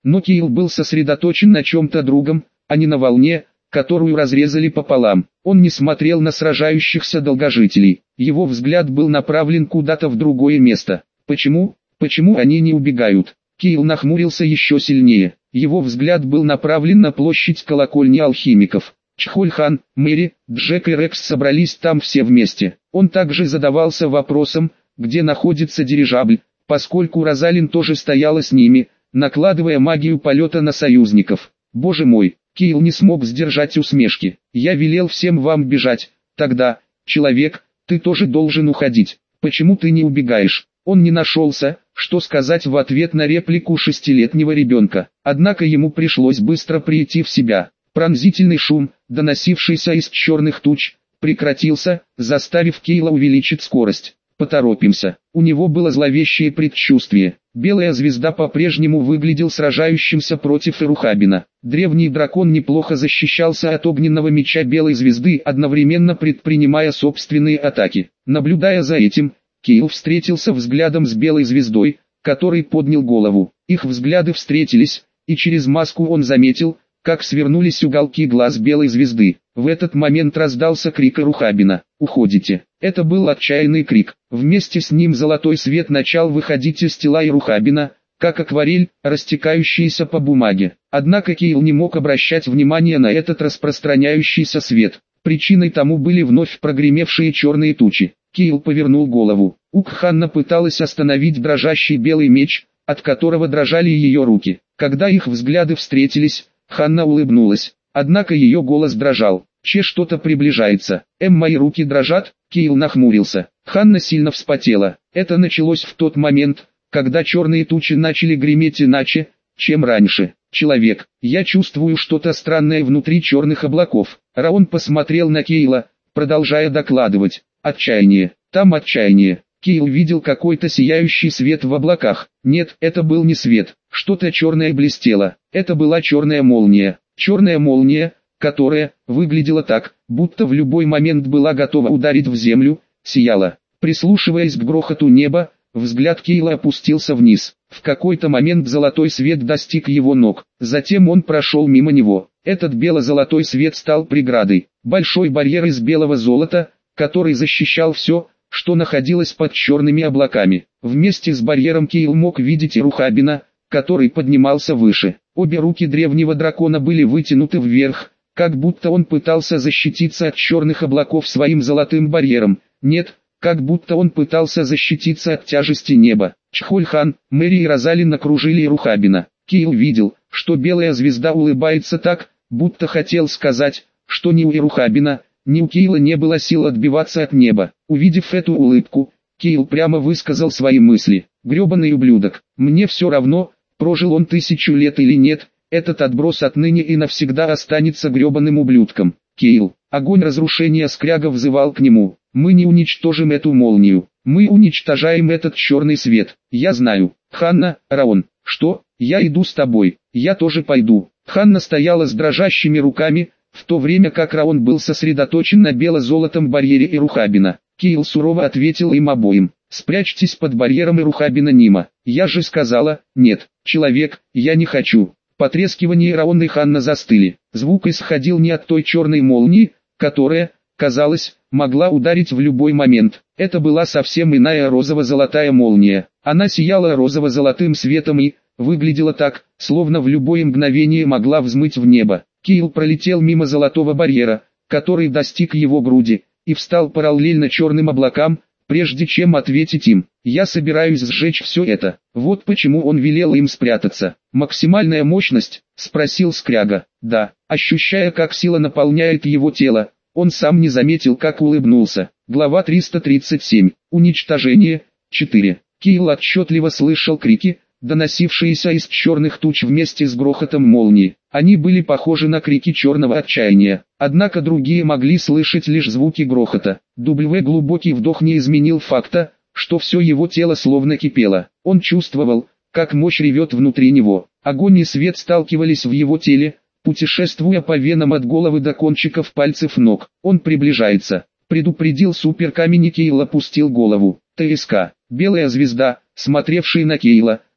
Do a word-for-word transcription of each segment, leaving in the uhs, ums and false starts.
Но Кейл был сосредоточен на чем-то другом, а не на волне, которую разрезали пополам. Он не смотрел на сражающихся долгожителей. Его взгляд был направлен куда-то в другое место. Почему? Почему они не убегают? Кейл нахмурился еще сильнее. Его взгляд был направлен на площадь колокольни алхимиков. Чхоль-хан, Мэри, Джек и Рекс собрались там все вместе. Он также задавался вопросом, где находится дирижабль, поскольку Розалин тоже стояла с ними, накладывая магию полета на союзников. Боже мой, Кейл не смог сдержать усмешки. Я велел всем вам бежать. Тогда, человек, ты тоже должен уходить. Почему ты не убегаешь? Он не нашелся, что сказать в ответ на реплику шестилетнего ребенка. Однако ему пришлось быстро прийти в себя. Пронзительный шум, доносившийся из черных туч, прекратился, заставив Кейла увеличить скорость. Поторопимся. У него было зловещее предчувствие. Белая звезда по-прежнему выглядел сражающимся против Ирухабина. Древний дракон неплохо защищался от огненного меча белой звезды, одновременно предпринимая собственные атаки. Наблюдая за этим, Кейл встретился взглядом с белой звездой, который поднял голову. Их взгляды встретились, и через маску он заметил, как свернулись уголки глаз белой звезды. В этот момент раздался крик Ирухабина: «Уходите!» Это был отчаянный крик. Вместе с ним золотой свет начал выходить из тела Ирухабина, как акварель, растекающаяся по бумаге. Однако Кейл не мог обращать внимания на этот распространяющийся свет. Причиной тому были вновь прогремевшие черные тучи. Кейл повернул голову. Укханна пыталась остановить дрожащий белый меч, от которого дрожали ее руки. Когда их взгляды встретились, Ханна улыбнулась, однако ее голос дрожал. «Че, что-то приближается. Эм, мои руки дрожат?» Кейл нахмурился. Ханна сильно вспотела. Это началось в тот момент, когда черные тучи начали греметь иначе, чем раньше. «Человек, я чувствую что-то странное внутри черных облаков». Раон посмотрел на Кейла, продолжая докладывать. «Отчаяние. Там отчаяние». Кейл видел какой-то сияющий свет в облаках. Нет, это был не свет. Что-то черное блестело. Это была черная молния. Черная молния, которая выглядела так, будто в любой момент была готова ударить в землю, сияла. Прислушиваясь к грохоту неба, взгляд Кейла опустился вниз. В какой-то момент золотой свет достиг его ног. Затем он прошел мимо него. Этот бело-золотой свет стал преградой. Большой барьер из белого золота, который защищал все, что находилось под черными облаками. Вместе с барьером Кейл мог видеть Ирухабина, который поднимался выше. Обе руки древнего дракона были вытянуты вверх, как будто он пытался защититься от черных облаков своим золотым барьером. Нет, как будто он пытался защититься от тяжести неба. Чхоль-хан, Мэри и Розалин окружили Ирухабина. Кейл видел, что белая звезда улыбается так, будто хотел сказать, что ни у Ирухабина, ни у Кейла не было сил отбиваться от неба. Увидев эту улыбку, Кейл прямо высказал свои мысли. «Гребаный ублюдок, мне все равно, прожил он тысячу лет или нет, этот отброс отныне и навсегда останется гребаным ублюдком». Кейл, огонь разрушения скряга взывал к нему. «Мы не уничтожим эту молнию, мы уничтожаем этот черный свет. Я знаю». «Ханна, Раон, что? Я иду с тобой, я тоже пойду». Ханна стояла с дрожащими руками, в то время как Раон был сосредоточен на бело-золотом барьере Ирухабина. Кейл сурово ответил им обоим: «Спрячьтесь под барьером Ирухабина Нима. Я же сказала, нет, человек, я не хочу». Потрескивание Раон и Ханна застыли. Звук исходил не от той черной молнии, которая, казалось, могла ударить в любой момент. Это была совсем иная розово-золотая молния. Она сияла розово-золотым светом и выглядела так, словно в любое мгновение могла взмыть в небо. Кейл пролетел мимо золотого барьера, который достиг его груди, и встал параллельно черным облакам, прежде чем ответить им. «Я собираюсь сжечь все это». Вот почему он велел им спрятаться. «Максимальная мощность?» – спросил Скряга. «Да». Ощущая, как сила наполняет его тело, он сам не заметил, как улыбнулся. Глава триста тридцать семь. Уничтожение. четыре. Кейл отчетливо слышал крики, доносившиеся из черных туч вместе с грохотом молнии. Они были похожи на крики черного отчаяния, однако другие могли слышать лишь звуки грохота. W глубокий вдох не изменил факта, что все его тело словно кипело. Он чувствовал, как мощь ревет внутри него. Огонь и свет сталкивались в его теле, путешествуя по венам от головы до кончиков пальцев ног. Он приближается. Предупредил суперкамень, и Кейл опустил голову. ТСК. Белая звезда, смотревшая на Кейла,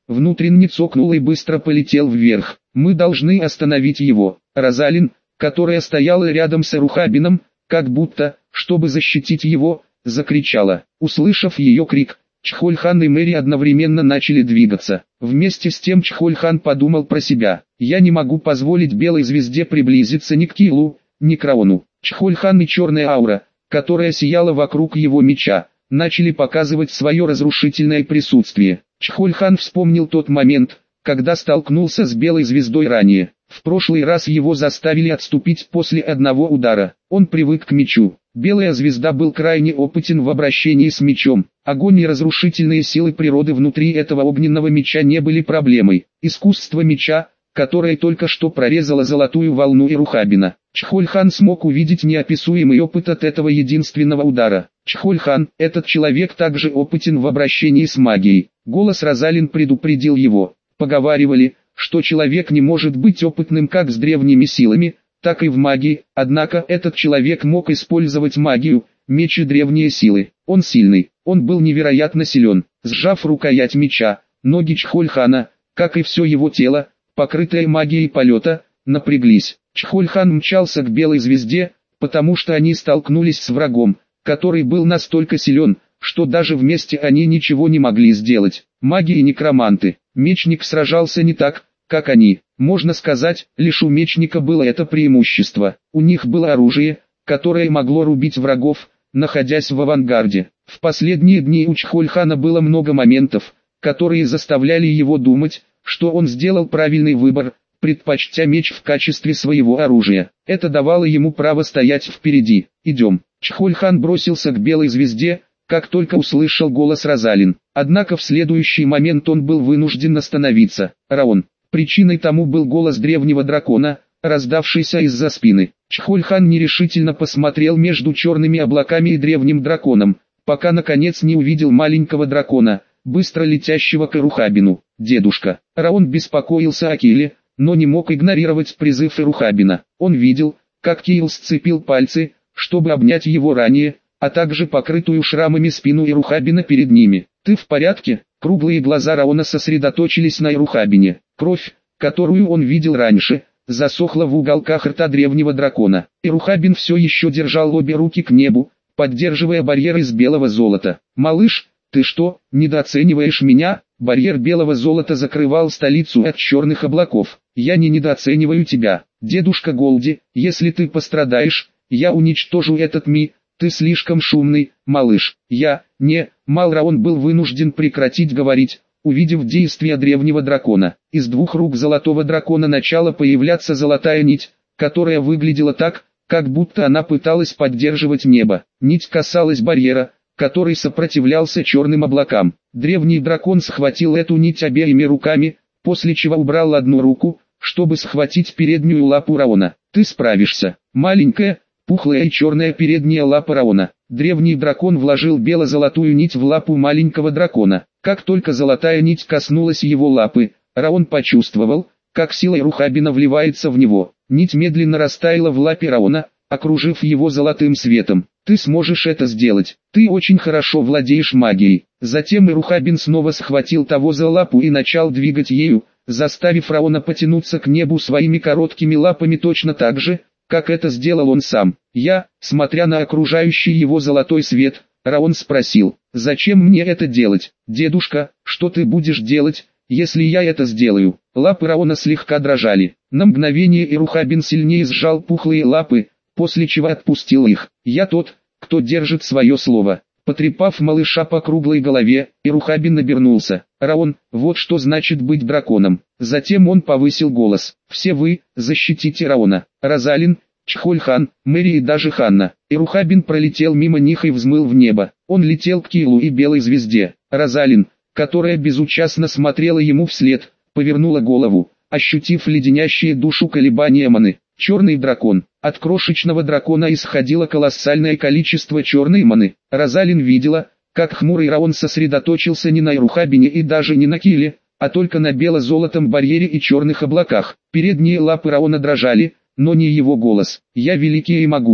внутренне цокнул и быстро полетел вверх. Мы должны остановить его. Розалин, которая стояла рядом с Эрухабином, как будто, чтобы защитить его, закричала. Услышав ее крик, Чхольхан и Мэри одновременно начали двигаться. Вместе с тем Чхольхан подумал про себя: я не могу позволить белой звезде приблизиться ни к Килу, ни к Раону. Чхольхан и черная аура, которая сияла вокруг его меча, начали показывать свое разрушительное присутствие. Чхольхан вспомнил тот момент, когда столкнулся с белой звездой ранее. В прошлый раз его заставили отступить после одного удара. Он привык к мечу. Белая звезда был крайне опытен в обращении с мечом. Огонь и разрушительные силы природы внутри этого огненного меча не были проблемой. Искусство меча, которое только что прорезало золотую волну Эрухабина. Чхольхан смог увидеть неописуемый опыт от этого единственного удара. Чхольхан, этот человек также опытен в обращении с магией. Голос Розалин предупредил его. Поговаривали, что человек не может быть опытным как с древними силами, так и в магии, однако этот человек мог использовать магию, меч и древние силы. Он сильный, он был невероятно силен. Сжав рукоять меча, ноги Чхольхана, как и все его тело, покрытое магией полета, напряглись. Чхольхан мчался к белой звезде, потому что они столкнулись с врагом, который был настолько силен, что даже вместе они ничего не могли сделать. Маги и некроманты. Мечник сражался не так, как они. Можно сказать, лишь у мечника было это преимущество. У них было оружие, которое могло рубить врагов, находясь в авангарде. В последние дни у Чхольхана было много моментов, которые заставляли его думать, что он сделал правильный выбор, предпочтя меч в качестве своего оружия. Это давало ему право стоять впереди. «Идем». Чхольхан бросился к белой звезде, как только услышал голос Розалин. Однако в следующий момент он был вынужден остановиться. Раон. Причиной тому был голос древнего дракона, раздавшийся из-за спины. Чхольхан нерешительно посмотрел между черными облаками и древним драконом, пока наконец не увидел маленького дракона, быстро летящего к Эрухабину. «Дедушка». Раон беспокоился о Киле, но не мог игнорировать призыв Эрухабина. Он видел, как Кил сцепил пальцы, чтобы обнять его ранее, а также покрытую шрамами спину Эрухабина перед ними. «Ты в порядке?» Круглые глаза Раона сосредоточились на Эрухабине. Кровь, которую он видел раньше, засохла в уголках рта древнего дракона. Эрухабин все еще держал обе руки к небу, поддерживая барьер из белого золота. «Малыш, ты что, недооцениваешь меня?» Барьер белого золота закрывал столицу от черных облаков. «Я не недооцениваю тебя, дедушка Голди. Если ты пострадаешь, я уничтожу этот ми. Ты слишком шумный, малыш». «Я, не...» Малраон был вынужден прекратить говорить, увидев действия древнего дракона. Из двух рук золотого дракона начала появляться золотая нить, которая выглядела так, как будто она пыталась поддерживать небо. Нить касалась барьера, который сопротивлялся черным облакам. Древний дракон схватил эту нить обеими руками, после чего убрал одну руку, чтобы схватить переднюю лапу Раона. «Ты справишься». Маленькая, пухлая и черная передняя лапа Раона. Древний дракон вложил бело-золотую нить в лапу маленького дракона. Как только золотая нить коснулась его лапы, Раон почувствовал, как сила Эрухабина вливается в него. Нить медленно растаяла в лапе Раона, окружив его золотым светом. «Ты сможешь это сделать. Ты очень хорошо владеешь магией». Затем Эрухабин снова схватил того за лапу и начал двигать ею, заставив Раона потянуться к небу своими короткими лапами точно так же, как это сделал он сам. Я, смотря на окружающий его золотой свет, Раон спросил: «Зачем мне это делать?» «Дедушка, что ты будешь делать, если я это сделаю?» Лапы Раона слегка дрожали. На мгновение Эрухабин сильнее сжал пухлые лапы, после чего отпустил их. «Я тот, кто держит свое слово». Потрепав малыша по круглой голове, Эрухабин обернулся. «Раон, вот что значит быть драконом». Затем он повысил голос: «Все вы, защитите Раона. Розалин, Чхольхан, Мэри и даже Ханна». Эрухабин пролетел мимо них и взмыл в небо. Он летел к Килу и белой звезде. Розалин, которая безучастно смотрела ему вслед, повернула голову, ощутив леденящие душу колебания маны. Черный дракон. От крошечного дракона исходило колоссальное количество черной маны. Розалин видела, как хмурый Раон сосредоточился не на Эрухабине и даже не на Киле, а только на бело-золотом барьере и черных облаках. Передние лапы Раона дрожали, но не его голос. «Я великий и могучий».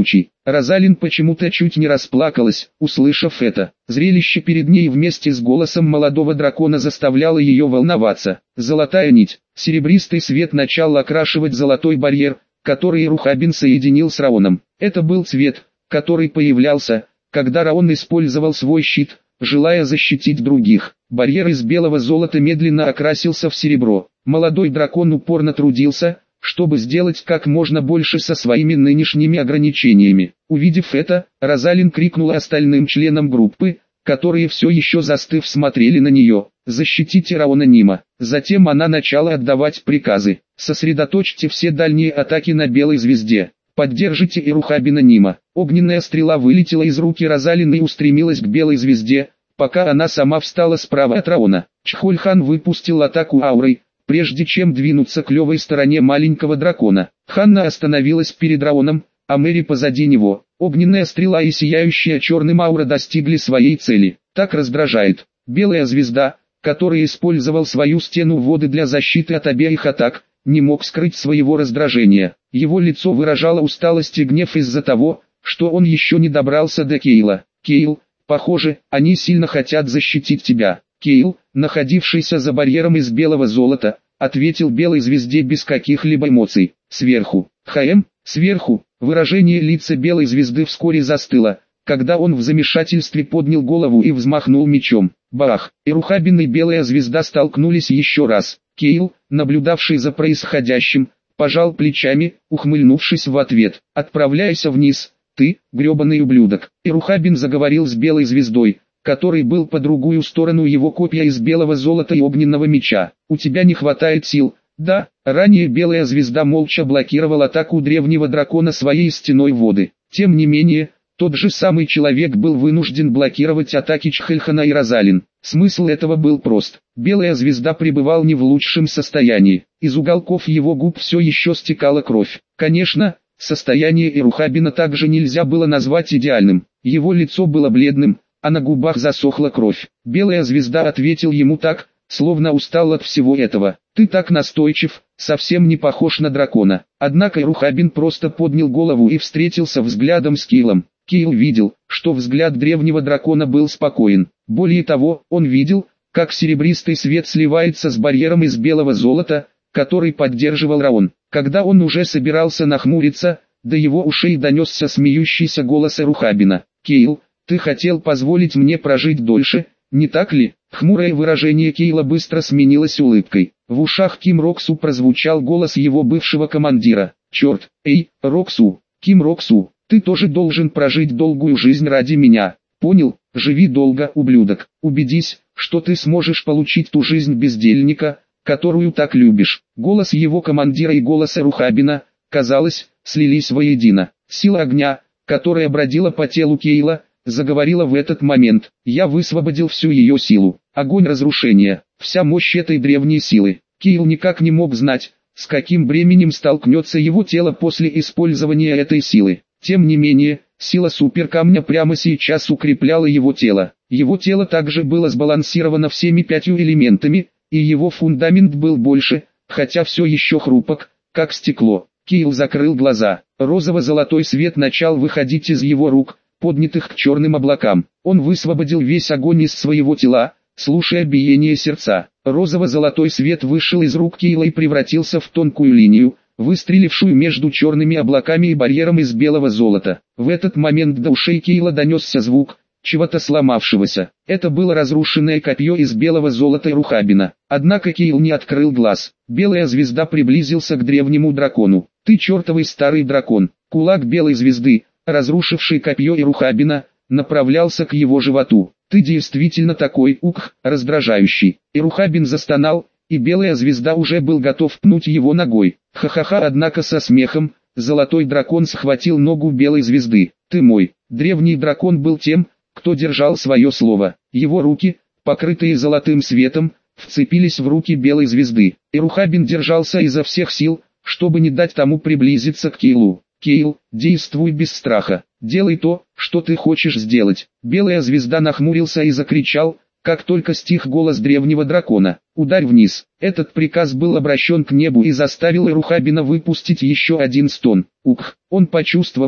Розалин почему-то чуть не расплакалась, услышав это. Зрелище перед ней вместе с голосом молодого дракона заставляло ее волноваться. Золотая нить. Серебристый свет начал окрашивать золотой барьер, который Рухабин соединил с Раоном. Это был цвет, который появлялся, когда Раон использовал свой щит, желая защитить других. Барьер из белого золота медленно окрасился в серебро. Молодой дракон упорно трудился, чтобы сделать как можно больше со своими нынешними ограничениями. Увидев это, Розалин крикнула остальным членам группы, которые все еще застыв смотрели на нее: «Защитите Раона Нима». Затем она начала отдавать приказы: «Сосредоточьте все дальние атаки на белой звезде. Поддержите и Рухабина Нима». Огненная стрела вылетела из руки Розалин и устремилась к белой звезде, пока она сама встала справа от Раона. Чхольхан выпустил атаку аурой, прежде чем двинуться к левой стороне маленького дракона. Ханна остановилась перед Раоном, а Мэри позади него. Огненная стрела и сияющая черным аура достигли своей цели. Так раздражает. Белая звезда, который использовал свою стену воды для защиты от обеих атак, не мог скрыть своего раздражения. Его лицо выражало усталость и гнев из-за того, что он еще не добрался до Кейла. «Кейл, похоже, они сильно хотят защитить тебя». Кейл, находившийся за барьером из белого золота, ответил белой звезде без каких-либо эмоций. «Сверху». «ХМ, сверху». Выражение лица белой звезды вскоре застыло, когда он в замешательстве поднял голову и взмахнул мечом. Бах! И Рухабин и белая звезда столкнулись еще раз. Кейл, наблюдавший за происходящим, пожал плечами, ухмыльнувшись в ответ. «Отправляйся вниз, ты, гребаный ублюдок». И Рухабин заговорил с белой звездой, который был по другую сторону его копья из белого золота и огненного меча. «У тебя не хватает сил». Да, ранее белая звезда молча блокировала атаку древнего дракона своей стеной воды. Тем не менее, тот же самый человек был вынужден блокировать атаки Чхольхана и Розалин. Смысл этого был прост. Белая звезда пребывал не в лучшем состоянии. Из уголков его губ все еще стекала кровь. Конечно, состояние Ирухабина также нельзя было назвать идеальным. Его лицо было бледным, а на губах засохла кровь. Белая звезда ответил ему так, словно устал от всего этого. «Ты так настойчив, совсем не похож на дракона». Однако Ирухабин просто поднял голову и встретился взглядом с Кейлом. Кейл видел, что взгляд древнего дракона был спокоен. Более того, он видел, как серебристый свет сливается с барьером из белого золота, который поддерживал Раон. Когда он уже собирался нахмуриться, до его ушей донесся смеющийся голос Ирухабина. «Кейл, ты хотел позволить мне прожить дольше, не так ли?» Хмурое выражение Кейла быстро сменилось улыбкой. В ушах Ким Роксу прозвучал голос его бывшего командира. «Черт, эй, Роксу, Ким Роксу, ты тоже должен прожить долгую жизнь ради меня. Понял? Живи долго, ублюдок. Убедись, что ты сможешь получить ту жизнь бездельника, которую так любишь». Голос его командира и голос Рухабина, казалось, слились воедино. Сила огня, которая бродила по телу Кейла, заговорила в этот момент. «Я высвободил всю ее силу. Огонь разрушения, вся мощь этой древней силы». Кейл никак не мог знать, с каким бременем столкнется его тело после использования этой силы. Тем не менее, сила суперкамня прямо сейчас укрепляла его тело. Его тело также было сбалансировано всеми пятью элементами, и его фундамент был больше, хотя все еще хрупок, как стекло. Кейл закрыл глаза. Розово-золотой свет начал выходить из его рук, поднятых к черным облакам. Он высвободил весь огонь из своего тела, слушая биение сердца. Розово-золотой свет вышел из рук Кейла и превратился в тонкую линию, выстрелившую между черными облаками и барьером из белого золота. В этот момент до ушей Кейла донесся звук чего-то сломавшегося. Это было разрушенное копье из белого золота Ирухабина. Однако Кейл не открыл глаз. Белая звезда приблизился к древнему дракону. «Ты чертовый старый дракон». Кулак белой звезды, разрушивший копье Ирухабина, направлялся к его животу. «Ты действительно такой, ух, раздражающий». Ирухабин застонал, и белая звезда уже был готов пнуть его ногой. Ха-ха-ха, однако со смехом, золотой дракон схватил ногу белой звезды. «Ты мой». Древний дракон был тем, кто держал свое слово. Его руки, покрытые золотым светом, вцепились в руки белой звезды. Ирухабин держался изо всех сил, чтобы не дать тому приблизиться к Кейлу. «Кейл, действуй без страха. Делай то, что ты хочешь сделать». Белая звезда нахмурился и закричал, как только стих голос древнего дракона. «Ударь вниз». Этот приказ был обращен к небу и заставил Ирухабина выпустить еще один стон. Ух! Он почувствовал,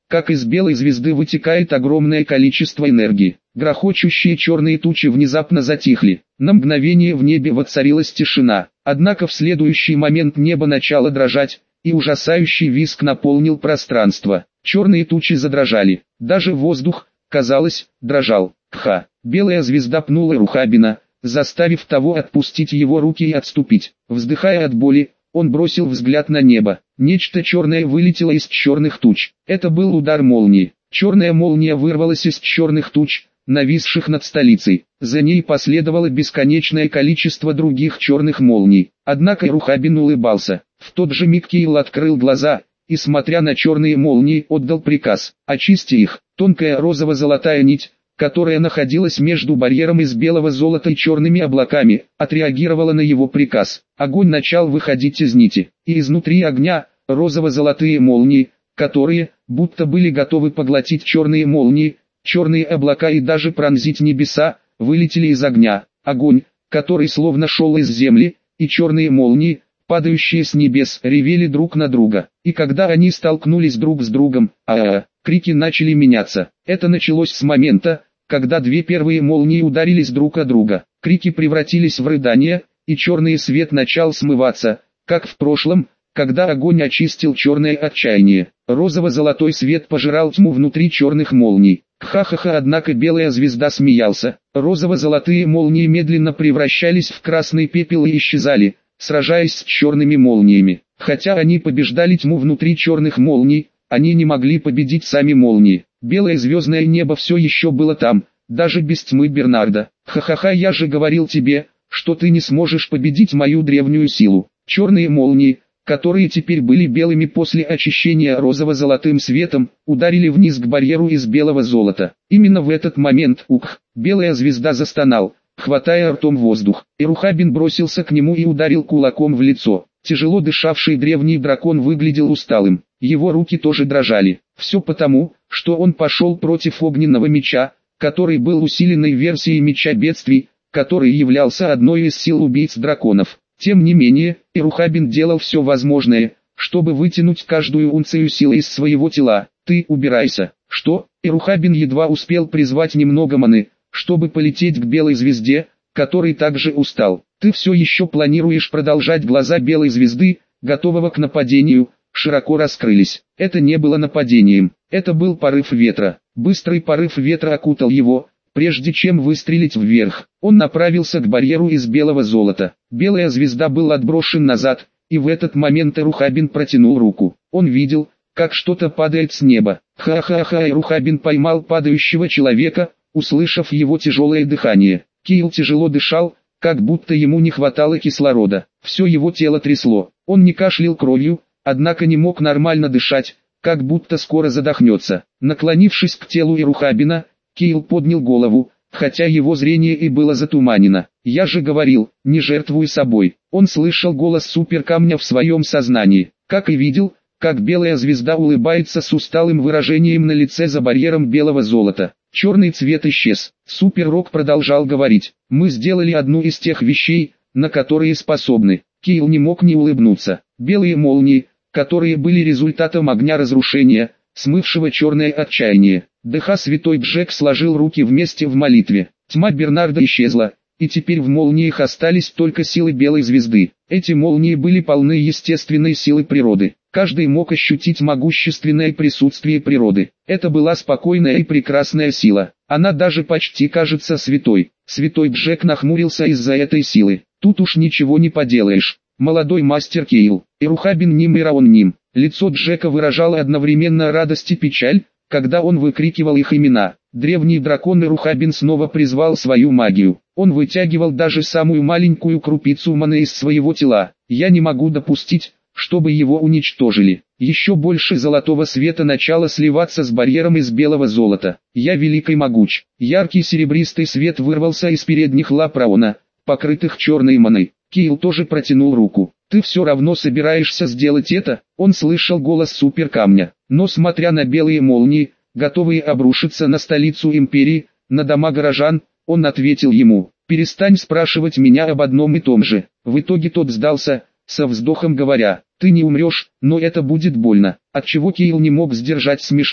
как из белой звезды вытекает огромное количество энергии. Грохочущие черные тучи внезапно затихли. На мгновение в небе воцарилась тишина. Однако в следующий момент небо начало дрожать, и ужасающий визг наполнил пространство. Черные тучи задрожали. Даже воздух, казалось, дрожал. Кха! Белая звезда пнула Рухабина, заставив того отпустить его руки и отступить. Вздыхая от боли, он бросил взгляд на небо. Нечто черное вылетело из черных туч. Это был удар молнии. Черная молния вырвалась из черных туч, нависших над столицей. За ней последовало бесконечное количество других черных молний. Однако Рухабин улыбался. В тот же миг Кейл открыл глаза и, смотря на черные молнии, отдал приказ: «Очисти их». Тонкая розово-золотая нить, которая находилась между барьером из белого золота и черными облаками, отреагировала на его приказ. Огонь начал выходить из нити, и изнутри огня, розово-золотые молнии, которые, будто были готовы поглотить черные молнии, черные облака и даже пронзить небеса, вылетели из огня. Огонь, который словно шел из земли, и черные молнии, падающие с небес, ревели друг на друга. И когда они столкнулись друг с другом, а-а-а, крики начали меняться. Это началось с момента, когда две первые молнии ударились друг о друга. Крики превратились в рыдания, и черный свет начал смываться, как в прошлом, когда огонь очистил черное отчаяние. Розово-золотой свет пожирал тьму внутри черных молний. Ха-ха-ха, однако белая звезда смеялся. Розово-золотые молнии медленно превращались в красный пепел и исчезали, сражаясь с черными молниями. Хотя они побеждали тьму внутри черных молний, они не могли победить сами молнии. Белое звездное небо все еще было там, даже без тьмы Бернарда. Ха-ха-ха, я же говорил тебе, что ты не сможешь победить мою древнюю силу. Черные молнии, которые теперь были белыми после очищения розово-золотым светом, ударили вниз к барьеру из белого золота. Именно в этот момент, ух, белая звезда застонал, хватая ртом воздух, и Рухабин бросился к нему и ударил кулаком в лицо. Тяжело дышавший древний дракон выглядел усталым, его руки тоже дрожали. Все потому, что он пошел против огненного меча, который был усиленной версией меча бедствий, который являлся одной из сил убийц драконов. Тем не менее, Ирухабин делал все возможное, чтобы вытянуть каждую унцию силы из своего тела. «Ты убирайся». «Что?» Ирухабин едва успел призвать немного маны, чтобы полететь к белой звезде, который также устал. «Ты все еще планируешь продолжать?» Глаза белой звезды, готового к нападению, широко раскрылись. Это не было нападением, это был порыв ветра. Быстрый порыв ветра окутал его, прежде чем выстрелить вверх. Он направился к барьеру из белого золота. Белая звезда был отброшен назад, и в этот момент Ирухабин протянул руку. Он видел, как что-то падает с неба. Ха-ха-ха, Ирухабин поймал падающего человека, услышав его тяжелое дыхание. Кейл тяжело дышал, как будто ему не хватало кислорода. Все его тело трясло. Он не кашлял кровью, однако не мог нормально дышать, как будто скоро задохнется. Наклонившись к телу Ирухабина, Кейл поднял голову, хотя его зрение и было затуманено. «Я же говорил, не жертвуй собой». Он слышал голос суперкамня в своем сознании, как и видел, как белая звезда улыбается с усталым выражением на лице за барьером белого золота. Черный цвет исчез. Супер-Рок продолжал говорить: «Мы сделали одну из тех вещей, на которые способны». Кейл не мог не улыбнуться. Белые молнии, которые были результатом огня разрушения, смывшего черное отчаяние. ДХ Святой Джек сложил руки вместе в молитве. Тьма Бернарда исчезла, и теперь в молниях остались только силы белой звезды. Эти молнии были полны естественной силы природы. Каждый мог ощутить могущественное присутствие природы. Это была спокойная и прекрасная сила. Она даже почти кажется святой. Святой Джек нахмурился из-за этой силы. Тут уж ничего не поделаешь. Молодой мастер Кейл, Ирухабин Ним и Раон Ним. Лицо Джека выражало одновременно радость и печаль, когда он выкрикивал их имена. Древний дракон Ирухабин снова призвал свою магию. Он вытягивал даже самую маленькую крупицу маны из своего тела. «Я не могу допустить, чтобы его уничтожили». Еще больше золотого света начало сливаться с барьером из белого золота. «Я велик и могуч». Яркий серебристый свет вырвался из передних лап Раона, покрытых черной маной. Кейл тоже протянул руку. «Ты все равно собираешься сделать это?» Он слышал голос суперкамня, но смотря на белые молнии, готовые обрушиться на столицу империи, на дома горожан, он ответил ему: «Перестань спрашивать меня об одном и том же». В итоге тот сдался, со вздохом говоря: «Ты не умрешь, но это будет больно». Отчего Кейл не мог сдержать смешка.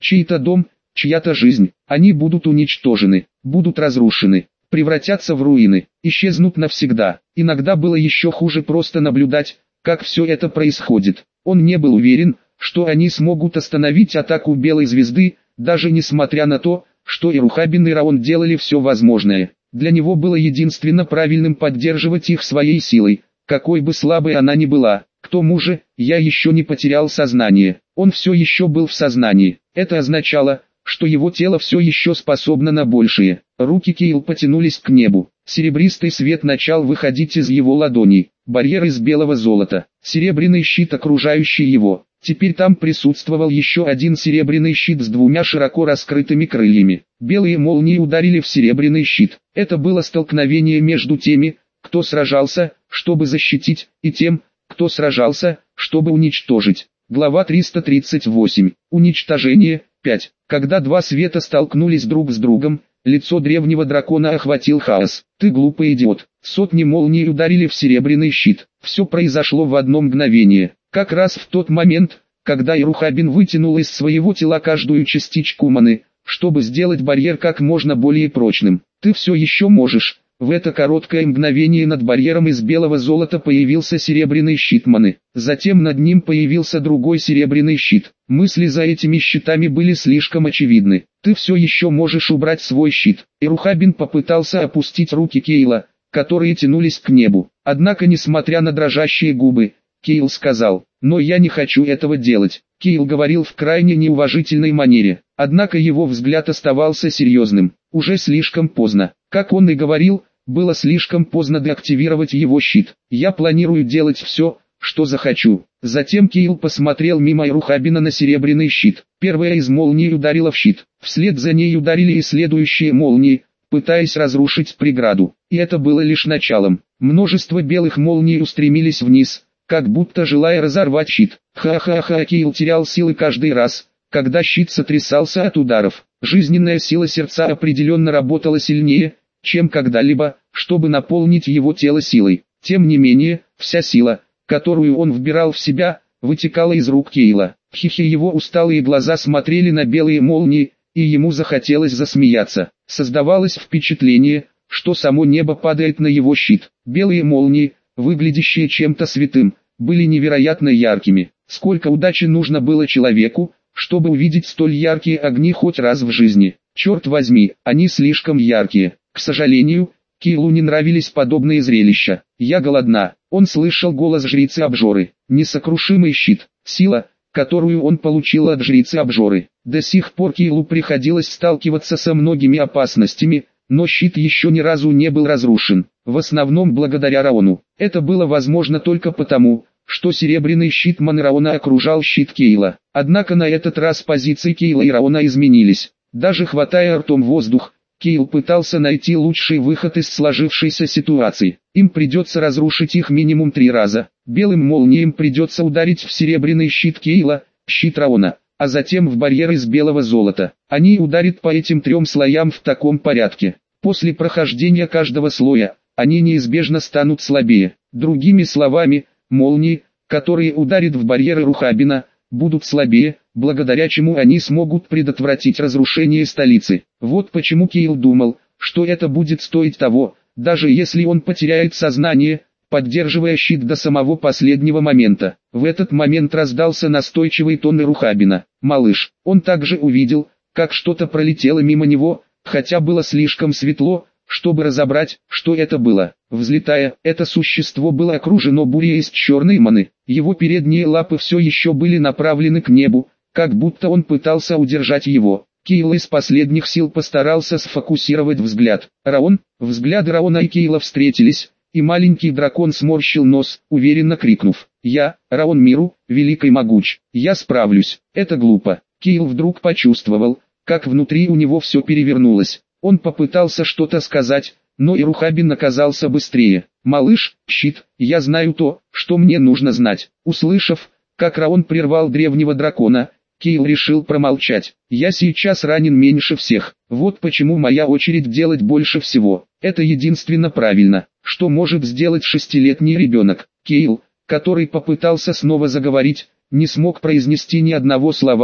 чей-то дом, чья-то жизнь. Они будут уничтожены, будут разрушены, превратятся в руины, исчезнут навсегда. Иногда было еще хуже просто наблюдать, как все это происходит. Он не был уверен, что они смогут остановить атаку Белой Звезды, даже несмотря на то, что и Рухабин и Раон делали все возможное. Для него было единственно правильным поддерживать их своей силой, какой бы слабой она ни была. К тому же, я еще не потерял сознание. Он все еще был в сознании. Это означало, что его тело все еще способно на большее. Руки Кейл потянулись к небу. Серебристый свет начал выходить из его ладоней. Барьер из белого золота. Серебряный щит, окружающий его. Теперь там присутствовал еще один серебряный щит с двумя широко раскрытыми крыльями. Белые молнии ударили в серебряный щит. Это было столкновение между теми, кто сражался, чтобы защитить, и тем, кто сражался, чтобы уничтожить. Глава триста тридцать восемь. Уничтожение. пять. Когда два света столкнулись друг с другом, лицо древнего дракона охватил хаос. «Ты глупый идиот!» Сотни молний ударили в серебряный щит. Все произошло в одно мгновение. Как раз в тот момент, когда Ирухабин вытянул из своего тела каждую частичку маны, чтобы сделать барьер как можно более прочным. «Ты все еще можешь!» В это короткое мгновение над барьером из белого золота появился серебряный щит маны. Затем над ним появился другой серебряный щит. Мысли за этими щитами были слишком очевидны. «Ты все еще можешь убрать свой щит». Ирухабин попытался опустить руки Кейла, которые тянулись к небу. Однако, несмотря на дрожащие губы, Кейл сказал: «Но я не хочу этого делать». Кейл говорил в крайне неуважительной манере. Однако его взгляд оставался серьезным. Уже слишком поздно. Как он и говорил, было слишком поздно деактивировать его щит. «Я планирую делать все, что захочу». Затем Кейл посмотрел мимо Ирухабина на серебряный щит. Первая из молний ударила в щит. Вслед за ней ударили и следующие молнии, пытаясь разрушить преграду. И это было лишь началом. Множество белых молний устремились вниз, как будто желая разорвать щит. Ха-ха-ха, Кейл терял силы каждый раз, когда щит сотрясался от ударов. Жизненная сила сердца определенно работала сильнее, чем когда-либо, чтобы наполнить его тело силой. Тем не менее, вся сила, которую он вбирал в себя, вытекала из рук Кейла. Хихи, его усталые глаза смотрели на белые молнии, и ему захотелось засмеяться. Создавалось впечатление, что само небо падает на его щит. Белые молнии, выглядящие чем-то святым, были невероятно яркими. Сколько удачи нужно было человеку, чтобы увидеть столь яркие огни хоть раз в жизни. Черт возьми, они слишком яркие. К сожалению, Кейлу не нравились подобные зрелища. «Я голодна». Он слышал голос жрицы Обжоры. Несокрушимый щит, сила, которую он получил от жрицы Обжоры. До сих пор Кейлу приходилось сталкиваться со многими опасностями, но щит еще ни разу не был разрушен. В основном благодаря Раону. Это было возможно только потому, что серебряный щит маны Раона окружал щит Кейла. Однако на этот раз позиции Кейла и Раона изменились. Даже хватая ртом воздух, Кейл пытался найти лучший выход из сложившейся ситуации. Им придется разрушить их минимум три раза. Белым молниям придется ударить в серебряный щит Кейла, щит Раона, а затем в барьер из белого золота. Они ударят по этим трем слоям в таком порядке. После прохождения каждого слоя, они неизбежно станут слабее. Другими словами, молнии, которые ударят в барьеры Рухабина, будут слабее, благодаря чему они смогут предотвратить разрушение столицы. Вот почему Кейл думал, что это будет стоить того, даже если он потеряет сознание, поддерживая щит до самого последнего момента. В этот момент раздался настойчивый тон Рухабина. «Малыш». Он также увидел, как что-то пролетело мимо него, хотя было слишком светло, чтобы разобрать, что это было. Взлетая, это существо было окружено бурей из черной маны. Его передние лапы все еще были направлены к небу, как будто он пытался удержать его. Кейл из последних сил постарался сфокусировать взгляд. Раон, взгляды Раона и Кейла встретились, и маленький дракон сморщил нос, уверенно крикнув: «Я, Раон Миру, велик и могуч, я справлюсь». Это глупо. Кейл вдруг почувствовал, как внутри у него все перевернулось. Он попытался что-то сказать, но Ирухабин оказался быстрее. «Малыш, щит, я знаю то, что мне нужно знать». Услышав, как Раон прервал древнего дракона, Кейл решил промолчать. «Я сейчас ранен меньше всех. Вот почему моя очередь делать больше всего. Это единственно правильно, что может сделать шестилетний ребенок». Кейл, который попытался снова заговорить, не смог произнести ни одного слова,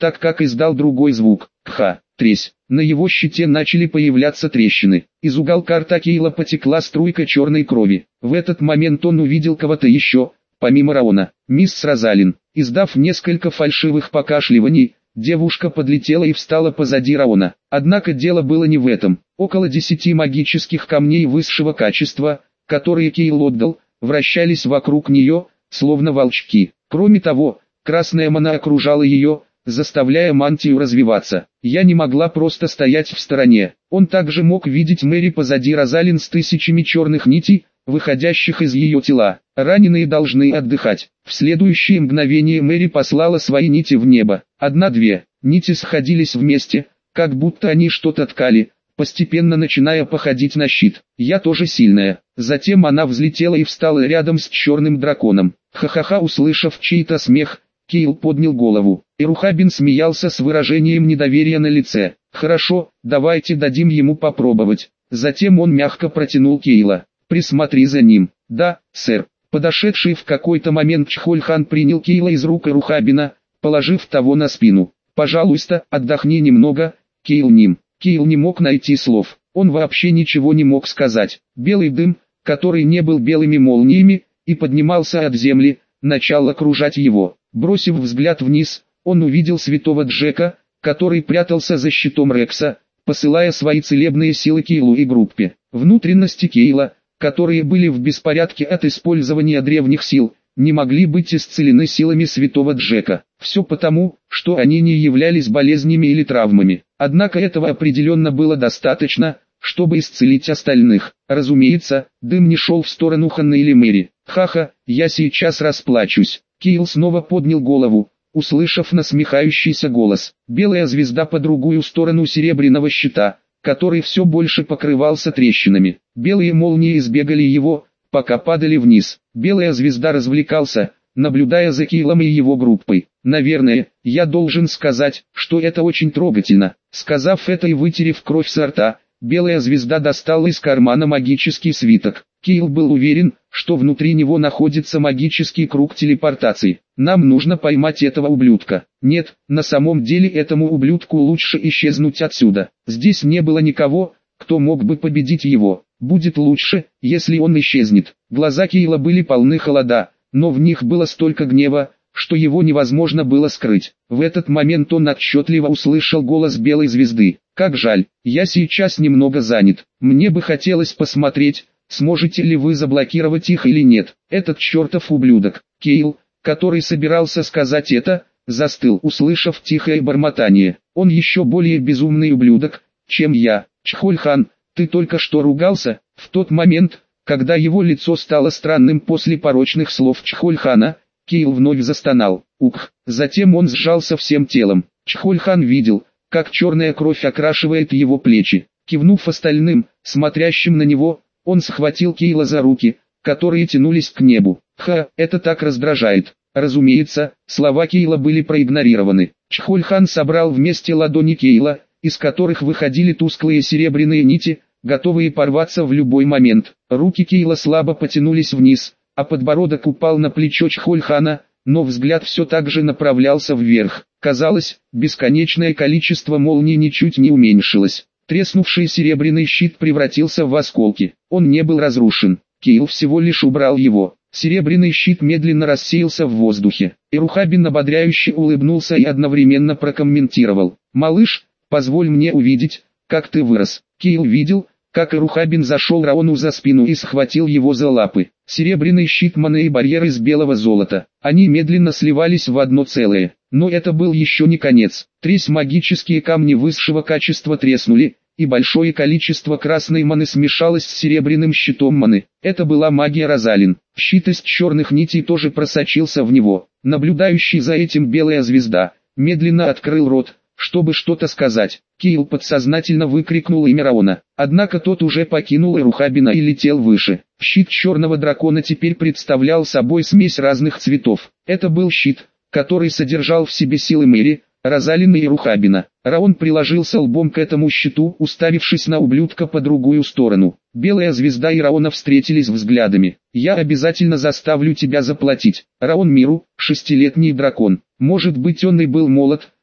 так как издал другой звук. Кха, тресь. На его щите начали появляться трещины. Из уголка рта Кейла потекла струйка черной крови. В этот момент он увидел кого-то еще, помимо Раона. Мисс Розалин. Издав несколько фальшивых покашливаний, девушка подлетела и встала позади Раона. Однако дело было не в этом. Около десяти магических камней высшего качества, которые Кейл отдал, вращались вокруг нее, словно волчки. Кроме того, красная мана окружала ее, заставляя мантию развиваться. Я не могла просто стоять в стороне. Он также мог видеть Мэри позади Розалин с тысячами черных нитей, выходящих из ее тела. Раненые должны отдыхать. В следующее мгновение Мэри послала свои нити в небо. Одна-две. Нити сходились вместе, как будто они что-то ткали, постепенно начиная походить на щит. Я тоже сильная. Затем она взлетела и встала рядом с черным драконом. Ха-ха-ха, услышав чей-то смех, Кейл поднял голову. Ирухабин смеялся с выражением недоверия на лице. «Хорошо, давайте дадим ему попробовать». Затем он мягко протянул Кейла. «Присмотри за ним». «Да, сэр». Подошедший в какой-то момент Чхольхан принял Кейла из рук Ирухабина, положив того на спину. «Пожалуйста, отдохни немного, Кейл Ним». Кейл не мог найти слов. Он вообще ничего не мог сказать. Белый дым, который не был белыми молниями, и поднимался от земли, начал окружать его. Бросив взгляд вниз, он увидел святого Джека, который прятался за щитом Рекса, посылая свои целебные силы Кейлу и группе. Внутренности Кейла, которые были в беспорядке от использования древних сил, не могли быть исцелены силами святого Джека. Все потому, что они не являлись болезнями или травмами. Однако этого определенно было достаточно, чтобы исцелить остальных. Разумеется, дым не шел в сторону Ханны или Мэри. «Ха-ха, я сейчас расплачусь». Кейл снова поднял голову, услышав насмехающийся голос. Белая звезда по другую сторону серебряного щита, который все больше покрывался трещинами. Белые молнии избегали его, пока падали вниз. Белая звезда развлекался, наблюдая за Кейлом и его группой. «Наверное, я должен сказать, что это очень трогательно». Сказав это и вытерев кровь со рта, белая звезда достала из кармана магический свиток. Кейл был уверен, что внутри него находится магический круг телепортации. «Нам нужно поймать этого ублюдка». Нет, на самом деле этому ублюдку лучше исчезнуть отсюда. Здесь не было никого, кто мог бы победить его. Будет лучше, если он исчезнет. Глаза Кейла были полны холода, но в них было столько гнева, что его невозможно было скрыть. В этот момент он отчетливо услышал голос белой звезды. «Как жаль, я сейчас немного занят. Мне бы хотелось посмотреть, сможете ли вы заблокировать их или нет. Этот чертов ублюдок». Кейл, который собирался сказать это, застыл, услышав тихое бормотание. «Он еще более безумный ублюдок, чем я». «Чхольхан, ты только что ругался?» В тот момент, когда его лицо стало странным после порочных слов Чхольхана, Кейл вновь застонал. Ух! Затем он сжался всем телом. Чхольхан видел, как черная кровь окрашивает его плечи. Кивнув остальным, смотрящим на него, он схватил Кейла за руки, которые тянулись к небу. «Ха, это так раздражает». Разумеется, слова Кейла были проигнорированы. Чхольхан собрал вместе ладони Кейла, из которых выходили тусклые серебряные нити, готовые порваться в любой момент. Руки Кейла слабо потянулись вниз, а подбородок упал на плечо Чхольхана, но взгляд все так же направлялся вверх. Казалось, бесконечное количество молний ничуть не уменьшилось. Треснувший серебряный щит превратился в осколки. Он не был разрушен. Кейл всего лишь убрал его. Серебряный щит медленно рассеялся в воздухе. Ирухабин ободряюще улыбнулся и одновременно прокомментировал. «Малыш, позволь мне увидеть, как ты вырос». Кейл видел, как Ирухабин зашел Раону за спину и схватил его за лапы. Серебряный щит маны и барьер из белого золота. Они медленно сливались в одно целое. Но это был еще не конец. Тресь магические камни высшего качества треснули, и большое количество красной маны смешалось с серебряным щитом маны. Это была магия Розалин. Щит из черных нитей тоже просочился в него. Наблюдающий за этим белая звезда медленно открыл рот, чтобы что-то сказать. Кейл подсознательно выкрикнул имя Раона. Однако тот уже покинул Ирухабина и летел выше. Щит черного дракона теперь представлял собой смесь разных цветов. Это был щит, который содержал в себе силы Мэри, Розалин и Ирухабина. Раон приложился лбом к этому щиту, уставившись на ублюдка по другую сторону. Белая звезда и Раона встретились взглядами. «Я обязательно заставлю тебя заплатить». Раон Миру, шестилетний дракон. Может быть, он и был молод,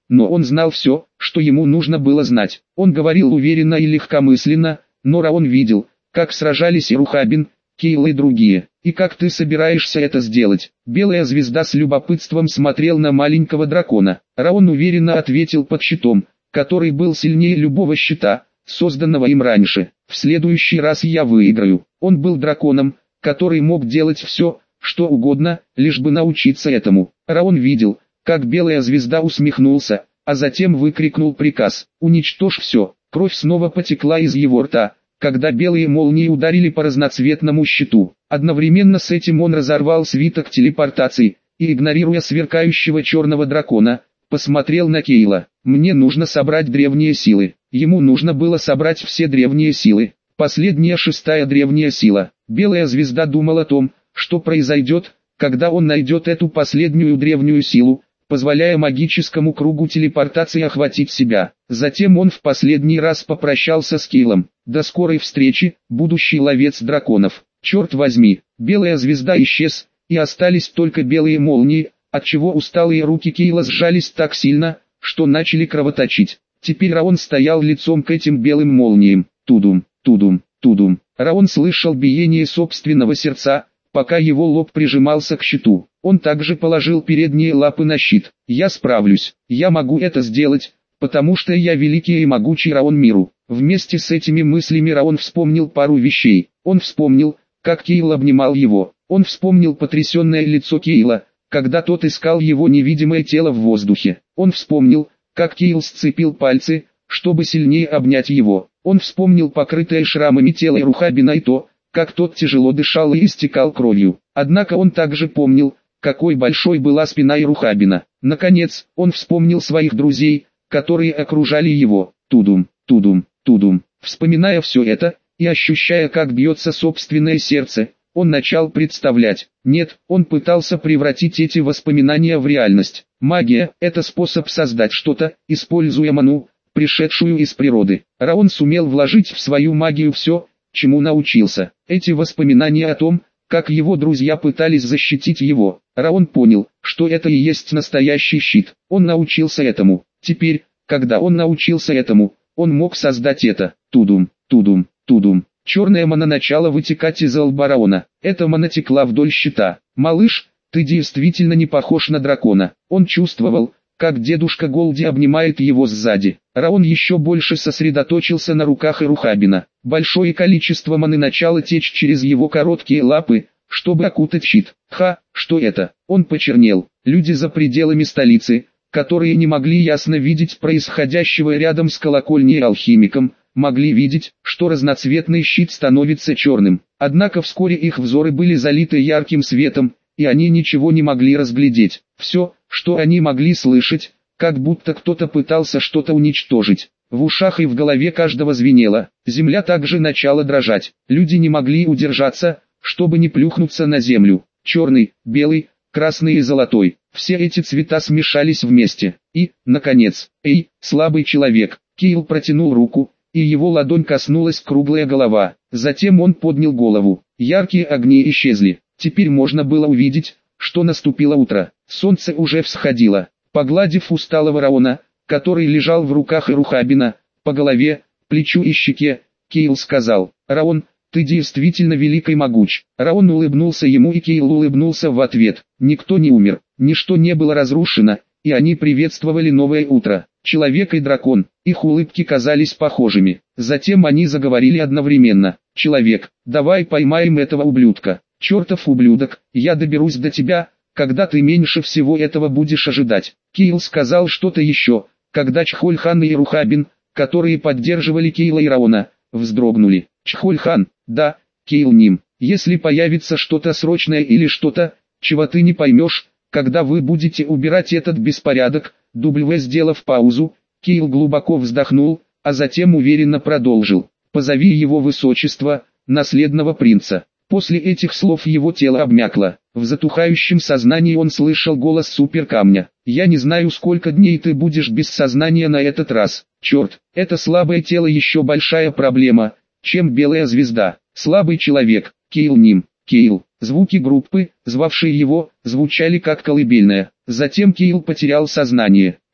но он знал все, что ему нужно было знать. Он говорил уверенно и легкомысленно, но Раон видел, как сражались и Рухабин, Кейл и другие. «И как ты собираешься это сделать?» Белая звезда с любопытством смотрел на маленького дракона. Раон уверенно ответил под щитом, который был сильнее любого щита, созданного им раньше. «В следующий раз я выиграю». Он был драконом, который мог делать все, что угодно, лишь бы научиться этому. Раон видел, как белая звезда усмехнулся, а затем выкрикнул приказ: «Уничтожь все». Кровь снова потекла из его рта, когда белые молнии ударили по разноцветному щиту. Одновременно с этим он разорвал свиток телепортации, и, игнорируя сверкающего черного дракона, посмотрел на Кейла. «Мне нужно собрать древние силы». Ему нужно было собрать все древние силы. Последняя шестая древняя сила. Белая звезда думал о том, что произойдет, когда он найдет эту последнюю древнюю силу, позволяя магическому кругу телепортации охватить себя. Затем он в последний раз попрощался с Кейлом. «До скорой встречи, будущий ловец драконов». Черт возьми, белая звезда исчез, и остались только белые молнии, отчего усталые руки Кейла сжались так сильно, что начали кровоточить. Теперь Раон стоял лицом к этим белым молниям. Тудум, тудум, тудум. Раон слышал биение собственного сердца, пока его лоб прижимался к щиту. Он также положил передние лапы на щит. «Я справлюсь, я могу это сделать, потому что я великий и могучий Раон миру». Вместе с этими мыслями Раон вспомнил пару вещей. Он вспомнил, как Кейл обнимал его. Он вспомнил потрясенное лицо Кейла, когда тот искал его невидимое тело в воздухе. Он вспомнил, как Кейл сцепил пальцы, чтобы сильнее обнять его. Он вспомнил покрытое шрамами тело Рухабина и то, как тот тяжело дышал и истекал кровью. Однако он также помнил, какой большой была спина Рухабина. Наконец, он вспомнил своих друзей, которые окружали его. Тудум, тудум, тудум. Вспоминая все это, и ощущая, как бьется собственное сердце, он начал представлять. Нет, он пытался превратить эти воспоминания в реальность. Магия – это способ создать что-то, используя ману, пришедшую из природы. Раон сумел вложить в свою магию все, чему научился. Эти воспоминания о том, как его друзья пытались защитить его. Раон понял, что это и есть настоящий щит. Он научился этому. Теперь, когда он научился этому, он мог создать это. Тудум, тудум, тудум. Черная мана начала вытекать из лба Раона. Эта мана текла вдоль щита. «Малыш, ты действительно не похож на дракона». Он чувствовал, как дедушка Голди обнимает его сзади. Раон еще больше сосредоточился на руках Рухабина. Большое количество маны начало течь через его короткие лапы, чтобы окутать щит. Ха, что это? Он почернел. Люди за пределами столицы, которые не могли ясно видеть происходящего рядом с колокольней алхимиком, могли видеть, что разноцветный щит становится черным. Однако вскоре их взоры были залиты ярким светом, и они ничего не могли разглядеть. Все, что они могли слышать, как будто кто-то пытался что-то уничтожить. В ушах и в голове каждого звенело. Земля также начала дрожать. Люди не могли удержаться, чтобы не плюхнуться на землю. Черный, белый, красный и золотой. Все эти цвета смешались вместе. И, наконец, «Эй, слабый человек!» Кейл протянул руку, и его ладонь коснулась круглая голова. Затем он поднял голову. Яркие огни исчезли. Теперь можно было увидеть, что наступило утро. Солнце уже всходило. Погладив усталого Раона, который лежал в руках Рухабина, по голове, плечу и щеке, Кейл сказал: «Раон, ты действительно велик и могуч». Раон улыбнулся ему, и Кейл улыбнулся в ответ. Никто не умер, ничто не было разрушено, и они приветствовали новое утро. Человек и дракон, их улыбки казались похожими. Затем они заговорили одновременно. «Человек, давай поймаем этого ублюдка». «Чертов ублюдок, я доберусь до тебя, когда ты меньше всего этого будешь ожидать». Кейл сказал что-то еще, когда Чхольхан и Рухабин, которые поддерживали Кейла и Раона, вздрогнули. «Чхольхан, да, Кейл Ним, если появится что-то срочное или что-то, чего ты не поймешь, когда вы будете убирать этот беспорядок». W, сделав паузу, Кейл глубоко вздохнул, а затем уверенно продолжил: «Позови его высочество, наследного принца». После этих слов его тело обмякло. В затухающем сознании он слышал голос суперкамня: «Я не знаю, сколько дней ты будешь без сознания на этот раз. Черт, это слабое тело еще большая проблема, чем белая звезда». Слабый человек, Кейл Ним, Кейл. Звуки группы, звавшей его, звучали как колыбельная. Затем Кейл потерял сознание.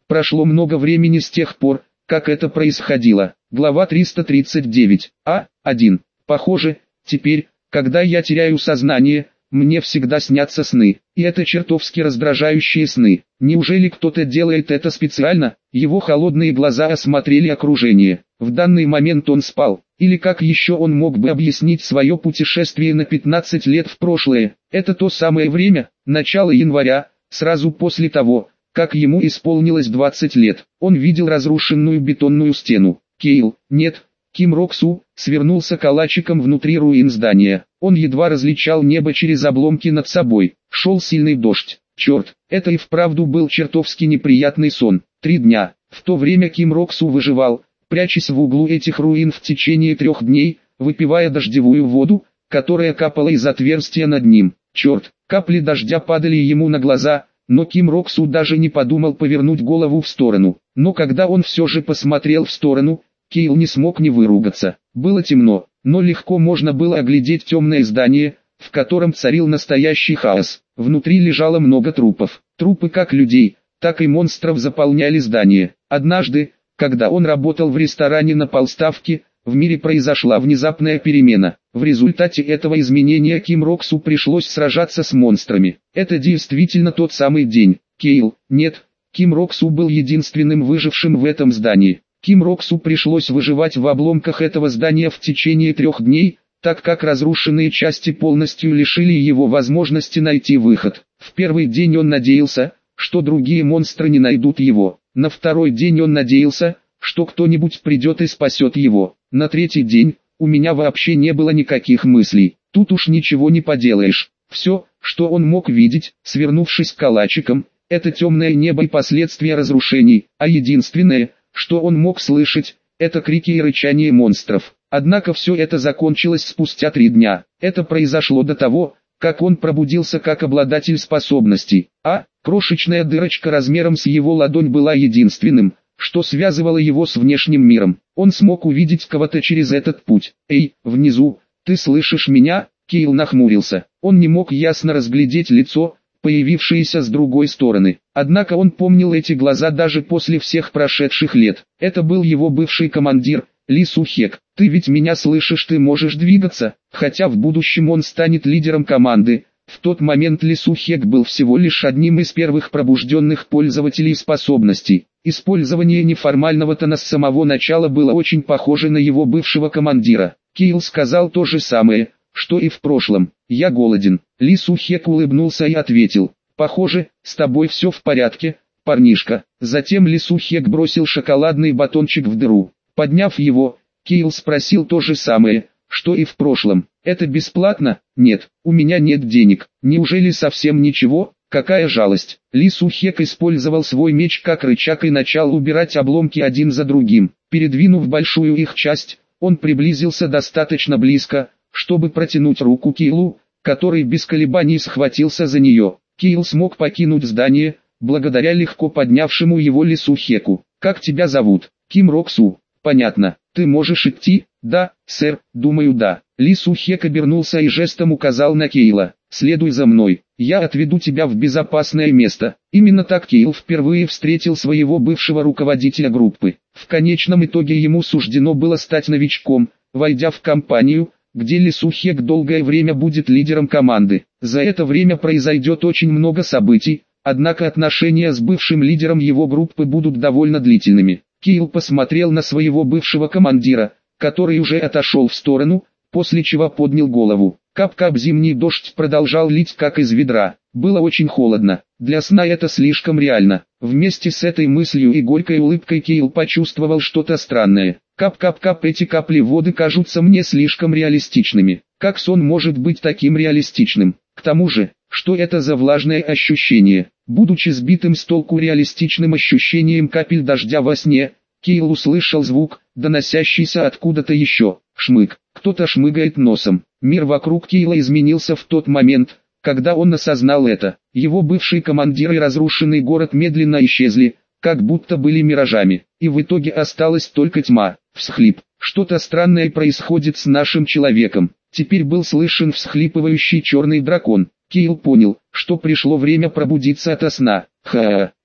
Прошло много времени с тех пор, как это происходило. Глава триста тридцать девять. А. один. Похоже, теперь, когда я теряю сознание, мне всегда снятся сны, и это чертовски раздражающие сны. Неужели кто-то делает это специально? Его холодные глаза осмотрели окружение. В данный момент он спал, или как еще он мог бы объяснить свое путешествие на пятнадцать лет в прошлое? Это то самое время, начало января, сразу после того, как ему исполнилось двадцать лет. Он видел разрушенную бетонную стену. Кейл, нет, Ким Рок-Су, свернулся калачиком внутри руин здания. Он едва различал небо через обломки над собой. Шел сильный дождь. Черт, это и вправду был чертовски неприятный сон. Три дня. В то время Ким Рок-Су выживал, прячась в углу этих руин в течение трех дней, выпивая дождевую воду, которая капала из отверстия над ним. Черт, капли дождя падали ему на глаза, но Ким Рок-Су даже не подумал повернуть голову в сторону. Но когда он все же посмотрел в сторону, Кейл не смог не выругаться. Было темно, но легко можно было оглядеть темное здание, в котором царил настоящий хаос. Внутри лежало много трупов. Трупы как людей, так и монстров заполняли здание. Однажды, когда он работал в ресторане на полставки, в мире произошла внезапная перемена. В результате этого изменения Ким Рок-Су пришлось сражаться с монстрами. Это действительно тот самый день. Кейл, нет, Ким Рок-Су был единственным выжившим в этом здании. Ким Рок-Су пришлось выживать в обломках этого здания в течение трех дней, так как разрушенные части полностью лишили его возможности найти выход. В первый день он надеялся, что другие монстры не найдут его. На второй день он надеялся, что кто-нибудь придет и спасет его. На третий день, у меня вообще не было никаких мыслей. Тут уж ничего не поделаешь. Все, что он мог видеть, свернувшись калачиком, это темное небо и последствия разрушений, а единственное, что он мог слышать, это крики и рычание монстров. Однако все это закончилось спустя три дня. Это произошло до того, как он пробудился как обладатель способностей. А, крошечная дырочка размером с его ладонь была единственным, что связывало его с внешним миром. Он смог увидеть кого-то через этот путь. «Эй, внизу, ты слышишь меня?» Кейл нахмурился. Он не мог ясно разглядеть лицо, появившееся с другой стороны. Однако он помнил эти глаза даже после всех прошедших лет. Это был его бывший командир, Ли Су-Хек. «Ты ведь меня слышишь, ты можешь двигаться?» Хотя в будущем он станет лидером команды, в тот момент Ли Су-Хек был всего лишь одним из первых пробужденных пользователей способностей. Использование неформального тона с самого начала было очень похоже на его бывшего командира. Кейл сказал то же самое, что и в прошлом. «Я голоден». Ли Су-Хек улыбнулся и ответил: «Похоже, с тобой все в порядке, парнишка». Затем Ли Су-Хек бросил шоколадный батончик в дыру. Подняв его, Кейл спросил то же самое, что и в прошлом. «Это бесплатно?» «Нет, у меня нет денег». «Неужели совсем ничего? Какая жалость». Ли Су-Хек использовал свой меч как рычаг и начал убирать обломки один за другим. Передвинув большую их часть, он приблизился достаточно близко, чтобы протянуть руку Кейлу, который без колебаний схватился за нее. Кейл смог покинуть здание, благодаря легко поднявшему его Ли Су-Хеку. «Как тебя зовут?» «Ким Рок-Су». «Понятно. Ты можешь идти?» «Да, сэр, думаю, да». Ли Су-Хек обернулся и жестом указал на Кейла. «Следуй за мной, я отведу тебя в безопасное место». Именно так Кейл впервые встретил своего бывшего руководителя группы. В конечном итоге ему суждено было стать новичком, войдя в компанию, где Ли Су-Хек долгое время будет лидером команды. За это время произойдет очень много событий, однако отношения с бывшим лидером его группы будут довольно длительными. Кейл посмотрел на своего бывшего командира, который уже отошел в сторону, после чего поднял голову. Кап-кап, зимний дождь продолжал лить как из ведра. Было очень холодно. Для сна это слишком реально. Вместе с этой мыслью и горькой улыбкой Кейл почувствовал что-то странное. Кап-кап-кап, эти капли воды кажутся мне слишком реалистичными. Как сон может быть таким реалистичным? К тому же, что это за влажное ощущение? Будучи сбитым с толку реалистичным ощущением капель дождя во сне, Кейл услышал звук, доносящийся откуда-то еще. Шмык. Кто-то шмыгает носом. Мир вокруг Кейла изменился в тот момент, когда он осознал это. Его бывший командир и разрушенный город медленно исчезли, как будто были миражами. И в итоге осталась только тьма. Всхлип. Что-то странное происходит с нашим человеком. Теперь был слышен всхлипывающий черный дракон. Кейл понял, что пришло время пробудиться ото сна. Ха-ха.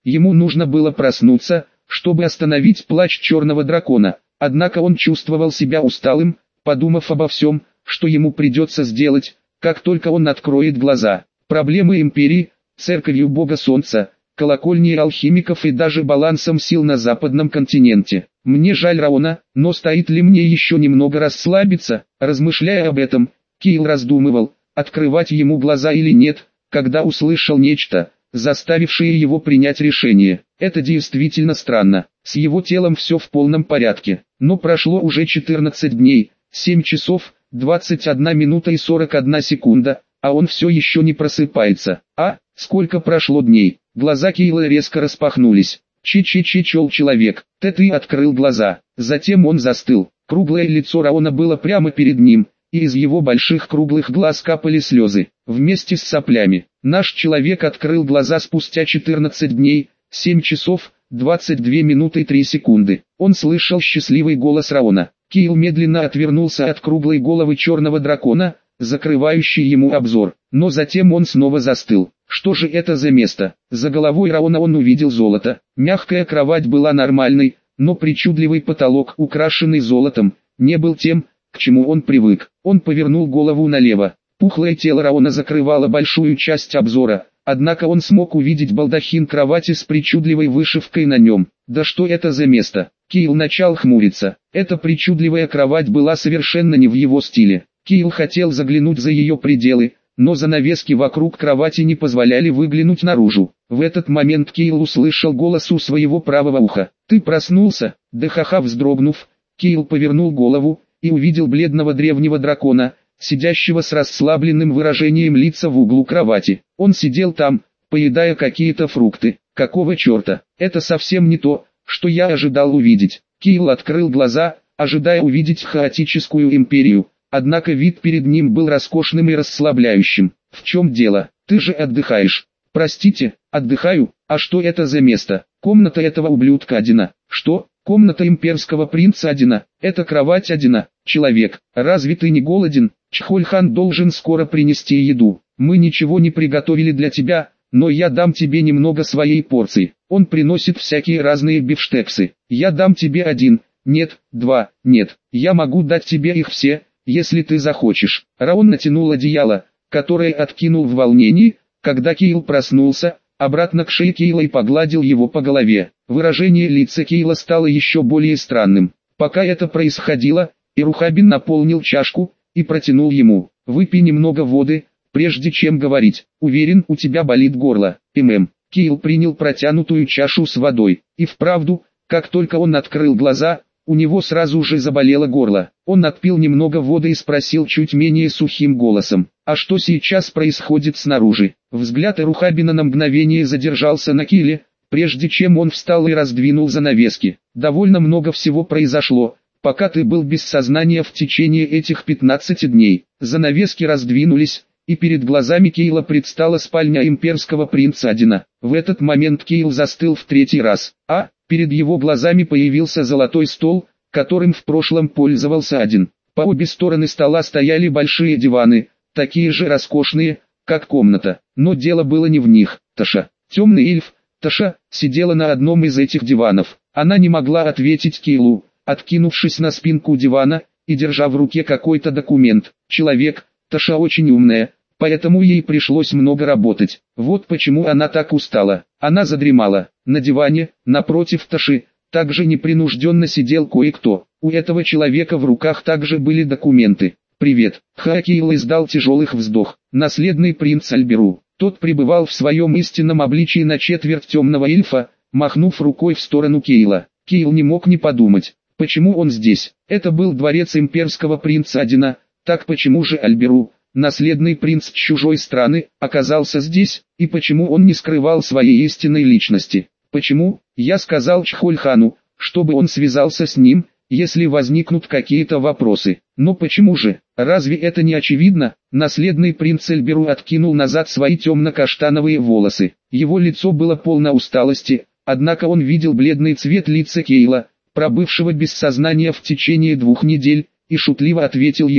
Ему нужно было проснуться, чтобы остановить плач черного дракона, однако он чувствовал себя усталым, подумав обо всем, что ему придется сделать, как только он откроет глаза. Проблемы империи, церковью бога солнца, колокольней алхимиков и даже балансом сил на западном континенте. Мне жаль Раона, но стоит ли мне еще немного расслабиться? Размышляя об этом, Кайл раздумывал, открывать ему глаза или нет, когда услышал нечто, заставившее его принять решение. Это действительно странно, с его телом все в полном порядке, но прошло уже четырнадцать дней, семь часов, двадцать одна минута и сорок одна секунда, а он все еще не просыпается. А, сколько прошло дней? Глаза Кайла резко распахнулись. Чи-чи-чи-чел человек, ты ты открыл глаза. Затем он застыл. Круглое лицо Раона было прямо перед ним, и из его больших круглых глаз капали слезы, вместе с соплями. Наш человек открыл глаза спустя четырнадцать дней, семь часов, двадцать две минуты и три секунды. Он слышал счастливый голос Раона. Кайл медленно отвернулся от круглой головы черного дракона, закрывающей ему обзор, но затем он снова застыл. Что же это за место? За головой Раона он увидел золото. Мягкая кровать была нормальной, но причудливый потолок, украшенный золотом, не был тем, к чему он привык. Он повернул голову налево. Пухлое тело Раона закрывало большую часть обзора, однако он смог увидеть балдахин кровати с причудливой вышивкой на нем. Да что это за место? Кайл начал хмуриться. Эта причудливая кровать была совершенно не в его стиле. Кайл хотел заглянуть за ее пределы, но занавески вокруг кровати не позволяли выглянуть наружу. В этот момент Кайл услышал голос у своего правого уха. «Ты проснулся?» Дехаха вздрогнув, Кайл повернул голову и увидел бледного древнего дракона, сидящего с расслабленным выражением лица в углу кровати. Он сидел там, поедая какие-то фрукты. Какого черта? Это совсем не то, что я ожидал увидеть. Кайл открыл глаза, ожидая увидеть хаотическую империю. Однако вид перед ним был роскошным и расслабляющим. «В чем дело? Ты же отдыхаешь». «Простите, отдыхаю? А что это за место?» «Комната этого ублюдка Одина». «Что? Комната имперского принца Одина? Это кровать Одина?» «Человек, разве ты не голоден? Чхольхан должен скоро принести еду. Мы ничего не приготовили для тебя, но я дам тебе немного своей порции. Он приносит всякие разные бифштексы. Я дам тебе один, нет, два, нет. Я могу дать тебе их все, если ты захочешь». Раон натянул одеяло, которое откинул в волнении, когда Кайл проснулся, обратно к шее Кайла и погладил его по голове. Выражение лица Кайла стало еще более странным. Пока это происходило, Ирухабин наполнил чашку и протянул ему. «Выпей немного воды, прежде чем говорить. Уверен, у тебя болит горло». «Мм». Кайл принял протянутую чашу с водой. И вправду, как только он открыл глаза, у него сразу же заболело горло. Он отпил немного воды и спросил чуть менее сухим голосом: «А что сейчас происходит снаружи?» Взгляд Ирухабина на мгновение задержался на Кайле, прежде чем он встал и раздвинул занавески. «Довольно много всего произошло, пока ты был без сознания в течение этих пятнадцати дней». Занавески раздвинулись, и перед глазами Кайла предстала спальня имперского принца Одина. В этот момент Кайл застыл в третий раз, а перед его глазами появился золотой стол, которым в прошлом пользовался Один. По обе стороны стола стояли большие диваны, такие же роскошные, как комната. Но дело было не в них. Таша, темный эльф, Таша, сидела на одном из этих диванов. Она не могла ответить Кайлу, откинувшись на спинку дивана и держа в руке какой-то документ. Человек, Таша очень умная, поэтому ей пришлось много работать. Вот почему она так устала. Она задремала. На диване, напротив Таши, также непринужденно сидел кое-кто. У этого человека в руках также были документы. «Привет». Хаакийл издал тяжелых вздох. Наследный принц Альберу. Тот пребывал в своем истинном обличии на четверть темного эльфа, махнув рукой в сторону Кайла. Кайл не мог не подумать, почему он здесь. Это был дворец имперского принца Одина. Так почему же Альберу, наследный принц чужой страны, оказался здесь, и почему он не скрывал своей истинной личности? Почему? Я сказал Чхольхану, чтобы он связался с ним, если возникнут какие-то вопросы. Но почему же? Разве это не очевидно? Наследный принц Альберу откинул назад свои темно-каштановые волосы. Его лицо было полно усталости, однако он видел бледный цвет лица Кайла, пробывшего без сознания в течение двух недель, и шутливо ответил ему: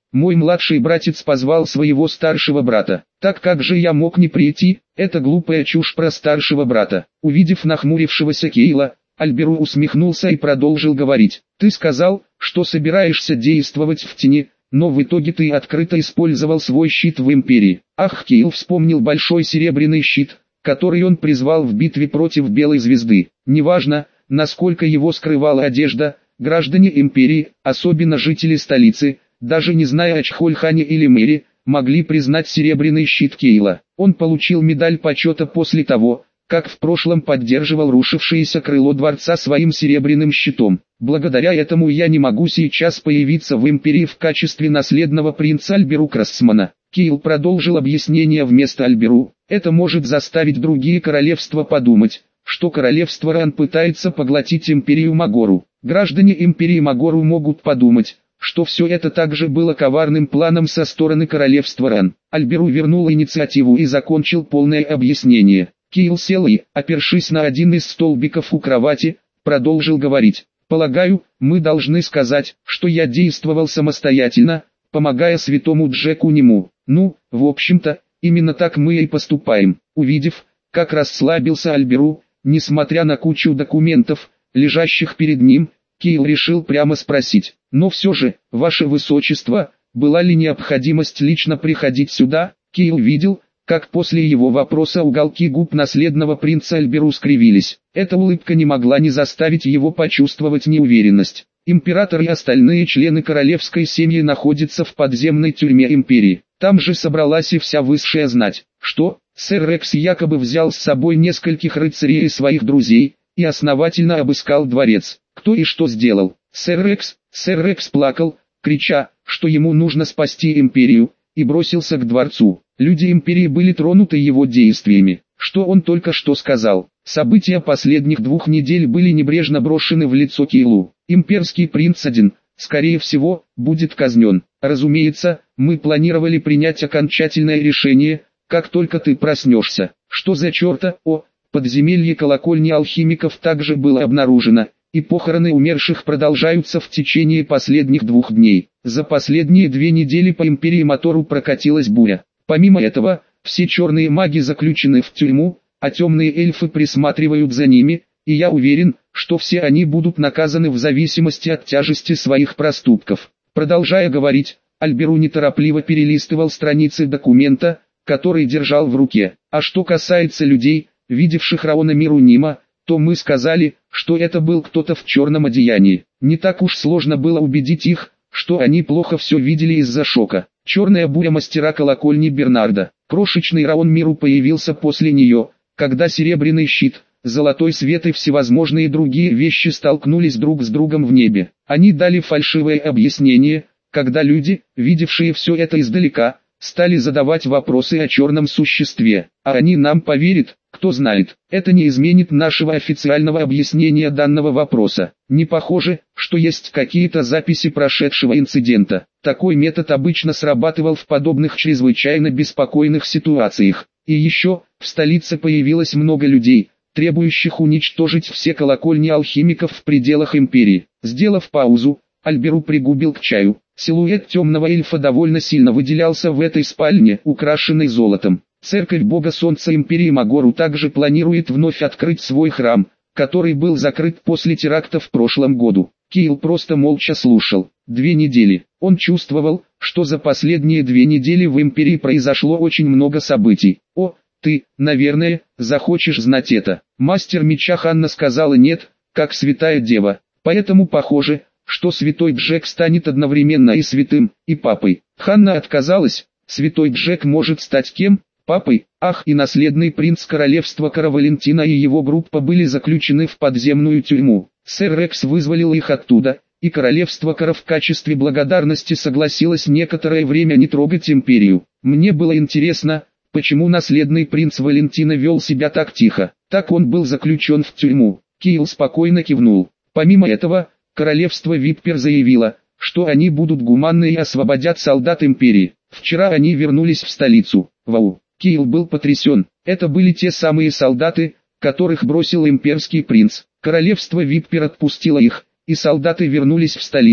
Мой младший братец позвал своего старшего брата. Так как же я мог не прийти? Это глупая чушь про старшего брата. Увидев нахмурившегося Кейла, Альберу усмехнулся и продолжил говорить. Ты сказал, что собираешься действовать в тени, но в итоге ты открыто использовал свой щит в Империи. Ах, Кейл вспомнил большой серебряный щит, который он призвал в битве против Белой Звезды. Неважно, насколько его скрывала одежда, граждане Империи, особенно жители столицы, даже не зная о Чхольхане или Мэри, могли признать серебряный щит Кейла. Он получил медаль почета после того, как в прошлом поддерживал рушившееся крыло дворца своим серебряным щитом. Благодаря этому я не могу сейчас появиться в Империи в качестве наследного принца Альберу Красцмана. Кейл продолжил объяснение вместо Альберу. Это может заставить другие королевства подумать, что королевство Ран пытается поглотить Империю Магору. Граждане Империи Магору могут подумать, что все это также было коварным планом со стороны королевства Ран. Альберу вернул инициативу и закончил полное объяснение. Кейл сел и, опершись на один из столбиков у кровати, продолжил говорить. «Полагаю, мы должны сказать, что я действовал самостоятельно, помогая святому Джеку Нему. Ну, в общем-то, именно так мы и поступаем». Увидев, как расслабился Альберу, несмотря на кучу документов, лежащих перед ним, Кейл решил прямо спросить. «Но все же, ваше высочество, была ли необходимость лично приходить сюда?» Кейл видел, как после его вопроса уголки губ наследного принца Альберу скривились. Эта улыбка не могла не заставить его почувствовать неуверенность. Император и остальные члены королевской семьи находятся в подземной тюрьме Империи. Там же собралась и вся высшая знать. Что? Сэр Рекс якобы взял с собой нескольких рыцарей и своих друзей, и основательно обыскал дворец. Кто и что сделал? Сэр Рекс, Сэр Рекс плакал, крича, что ему нужно спасти Империю, и бросился к дворцу. Люди Империи были тронуты его действиями. Что он только что сказал? События последних двух недель были небрежно брошены в лицо Кейлу. Имперский принц один, скорее всего, будет казнен. Разумеется, мы планировали принять окончательное решение, как только ты проснешься. Что за черта? О, подземелье колокольни алхимиков также было обнаружено, и похороны умерших продолжаются в течение последних двух дней. За последние две недели по Империи Мотору прокатилась буря. Помимо этого, все черные маги заключены в тюрьму, а темные эльфы присматривают за ними, и я уверен, что все они будут наказаны в зависимости от тяжести своих проступков. Продолжая говорить, Альберу неторопливо перелистывал страницы документа, который держал в руке. А что касается людей, видевших Раона Мирунима, то мы сказали, что это был кто-то в черном одеянии. Не так уж сложно было убедить их, что они плохо все видели из-за шока. Черная буря мастера колокольни Бернарда. Крошечный Раон Миру появился после нее, когда серебряный щит, золотой свет и всевозможные другие вещи столкнулись друг с другом в небе. Они дали фальшивое объяснение, когда люди, видевшие все это издалека, стали задавать вопросы о черном существе. А они нам поверят, кто знает. Это не изменит нашего официального объяснения данного вопроса. Не похоже, что есть какие-то записи прошедшего инцидента. Такой метод обычно срабатывал в подобных чрезвычайно беспокойных ситуациях. И еще, в столице появилось много людей, требующих уничтожить все колокольни алхимиков в пределах Империи. Сделав паузу, Альберу пригубил к чаю. Силуэт темного эльфа довольно сильно выделялся в этой спальне, украшенной золотом. Церковь Бога Солнца Империи Магору также планирует вновь открыть свой храм, который был закрыт после теракта в прошлом году. Кейл просто молча слушал. Две недели. Он чувствовал, что за последние две недели в Империи произошло очень много событий. О, ты, наверное, захочешь знать это. Мастер меча Ханна сказала нет, как святая дева. Поэтому похоже, что святой Джек станет одновременно и святым, и папой. Ханна отказалась. Святой Джек может стать кем? Папой. Ах, и наследный принц королевства Каравалентина и его группа были заключены в подземную тюрьму. Сэр Рекс вызволил их оттуда, и королевство Кара в качестве благодарности согласилось некоторое время не трогать империю. Мне было интересно, почему наследный принц Валентина вел себя так тихо. Так он был заключен в тюрьму. Кейл спокойно кивнул. Помимо этого, королевство Виппер заявило, что они будут гуманны и освободят солдат империи. Вчера они вернулись в столицу. Вау! Кейл был потрясен. Это были те самые солдаты, которых бросил имперский принц. Королевство Виппер отпустило их, и солдаты вернулись в столицу.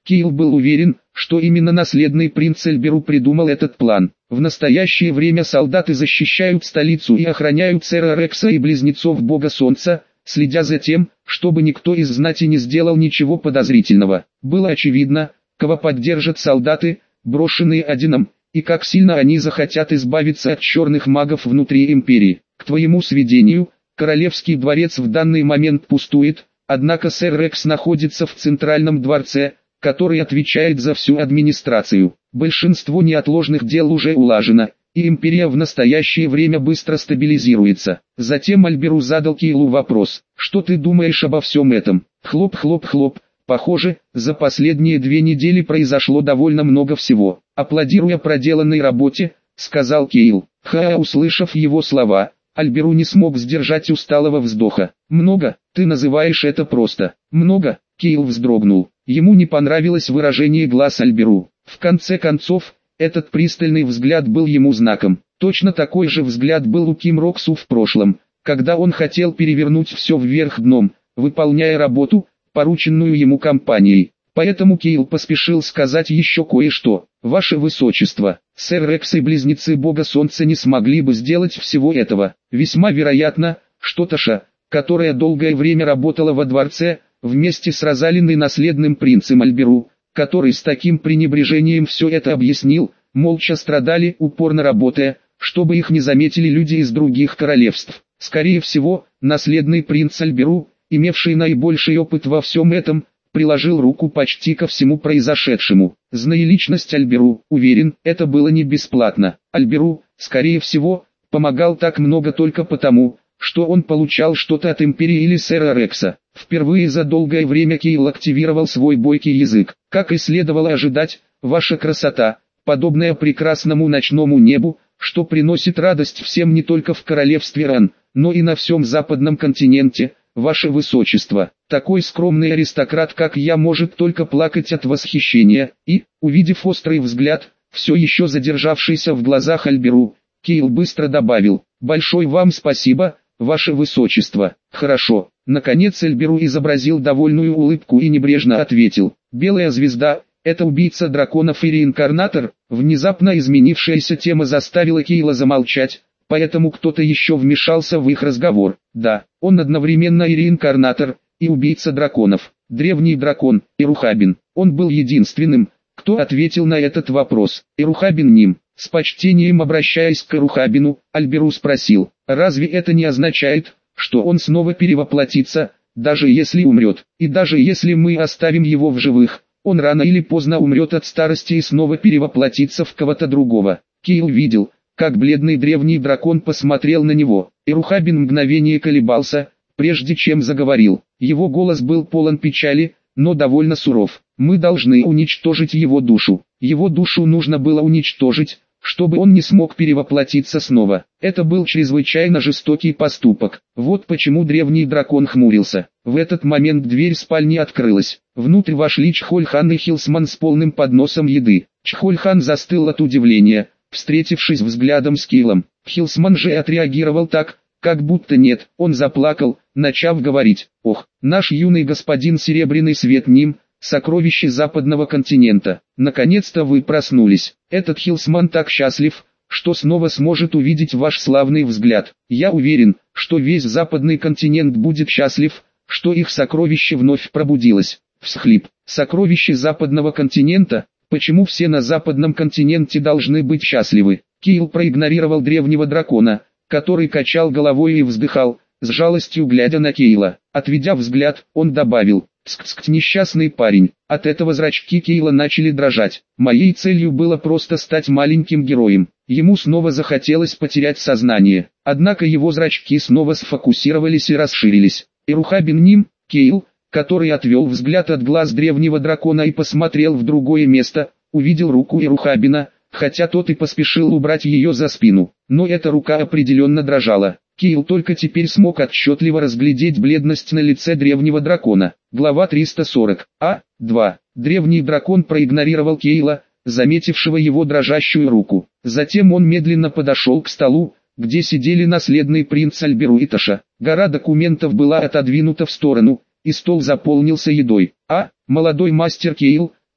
Кейл был уверен, что именно наследный принц Альберу придумал этот план. В настоящее время солдаты защищают столицу и охраняют сэра Рекса и близнецов бога солнца, следя за тем, чтобы никто из знати не сделал ничего подозрительного. Было очевидно, кого поддержат солдаты, брошенные Одином, и как сильно они захотят избавиться от черных магов внутри империи. К твоему сведению, королевский дворец в данный момент пустует, однако сэр Рекс находится в центральном дворце, который отвечает за всю администрацию. Большинство неотложных дел уже улажено, и империя в настоящее время быстро стабилизируется. Затем Альберу задал Кейлу вопрос: «Что ты думаешь обо всем этом?» Хлоп-хлоп-хлоп. Похоже, за последние две недели произошло довольно много всего. Аплодируя проделанной работе, сказал Кейл. Ха, услышав его слова, Альберу не смог сдержать усталого вздоха. «Много? Ты называешь это просто?» «Много?» Кейл вздрогнул. Ему не понравилось выражение глаз Альберу. В конце концов, этот пристальный взгляд был ему знаком. Точно такой же взгляд был у Ким Роксу в прошлом, когда он хотел перевернуть все вверх дном, выполняя работу, порученную ему компанией. Поэтому Кейл поспешил сказать еще кое-что. «Ваше Высочество, сэр Рекс и близнецы бога солнца не смогли бы сделать всего этого. Весьма вероятно, что Таша, которая долгое время работала во дворце, вместе с Розалиндой наследным принцем Альберу, который с таким пренебрежением все это объяснил, молча страдали, упорно работая, чтобы их не заметили люди из других королевств. Скорее всего, наследный принц Альберу, имевший наибольший опыт во всем этом, приложил руку почти ко всему произошедшему. Зная личность Альберу, уверен, это было не бесплатно. Альберу, скорее всего, помогал так много только потому, что он получал что-то от империи или сэра Рекса. Впервые за долгое время Кейл активировал свой бойкий язык. Как и следовало ожидать, ваша красота, подобная прекрасному ночному небу, что приносит радость всем не только в королевстве Ран, но и на всем западном континенте, ваше Высочество. Такой скромный аристократ, как я, может только плакать от восхищения. И, увидев острый взгляд, все еще задержавшийся в глазах Альберу, Кейл быстро добавил: «Большое вам спасибо, ваше Высочество». «Хорошо». Наконец Альберу изобразил довольную улыбку и небрежно ответил: «Белая звезда — это убийца драконов и реинкарнатор». Внезапно изменившаяся тема заставила Кейла замолчать, поэтому кто-то еще вмешался в их разговор. Да, он одновременно и реинкарнатор, и убийца драконов. Древний дракон, Ирухабин. Он был единственным, кто ответил на этот вопрос. Ирухабин Ним. С почтением обращаясь к Ирухабину, Альберу спросил: «Разве это не означает, что он снова перевоплотится, даже если умрет? И даже если мы оставим его в живых, он рано или поздно умрет от старости и снова перевоплотится в кого-то другого». Кейл видел, как бледный древний дракон посмотрел на него. Ирухабин мгновение колебался, прежде чем заговорил. Его голос был полон печали, но довольно суров. «Мы должны уничтожить его душу. Его душу нужно было уничтожить, чтобы он не смог перевоплотиться снова. Это был чрезвычайно жестокий поступок. Вот почему древний дракон хмурился». В этот момент дверь спальни открылась. Внутрь вошли Чхольхан и Хилсман с полным подносом еды. Чхольхан застыл от удивления, встретившись взглядом с Кейлом. Хилсман же отреагировал так, как будто нет. Он заплакал, начав говорить: «Ох, наш юный господин Серебряный Свет Ним, сокровище западного континента. Наконец-то вы проснулись. Этот Хилсман так счастлив, что снова сможет увидеть ваш славный взгляд. Я уверен, что весь западный континент будет счастлив, что их сокровище вновь пробудилось». Всхлип. Сокровище западного континента? Почему все на западном континенте должны быть счастливы? Кейл проигнорировал древнего дракона, который качал головой и вздыхал, с жалостью глядя на Кейла. Отведя взгляд, он добавил: «Тск-тск, несчастный парень». От этого зрачки Кейла начали дрожать. «Моей целью было просто стать маленьким героем». Ему снова захотелось потерять сознание. Однако его зрачки снова сфокусировались и расширились. Ирухабин Ним, Кейл, который отвел взгляд от глаз древнего дракона и посмотрел в другое место, увидел руку Ирухабина, хотя тот и поспешил убрать ее за спину. Но эта рука определенно дрожала. Кейл только теперь смог отчетливо разглядеть бледность на лице древнего дракона. Глава триста сорок. А два. Древний дракон проигнорировал Кейла, заметившего его дрожащую руку. Затем он медленно подошел к столу, где сидели наследный принц Альберу и Таша. Гора документов была отодвинута в сторону, и стол заполнился едой. «А, молодой мастер Кейл,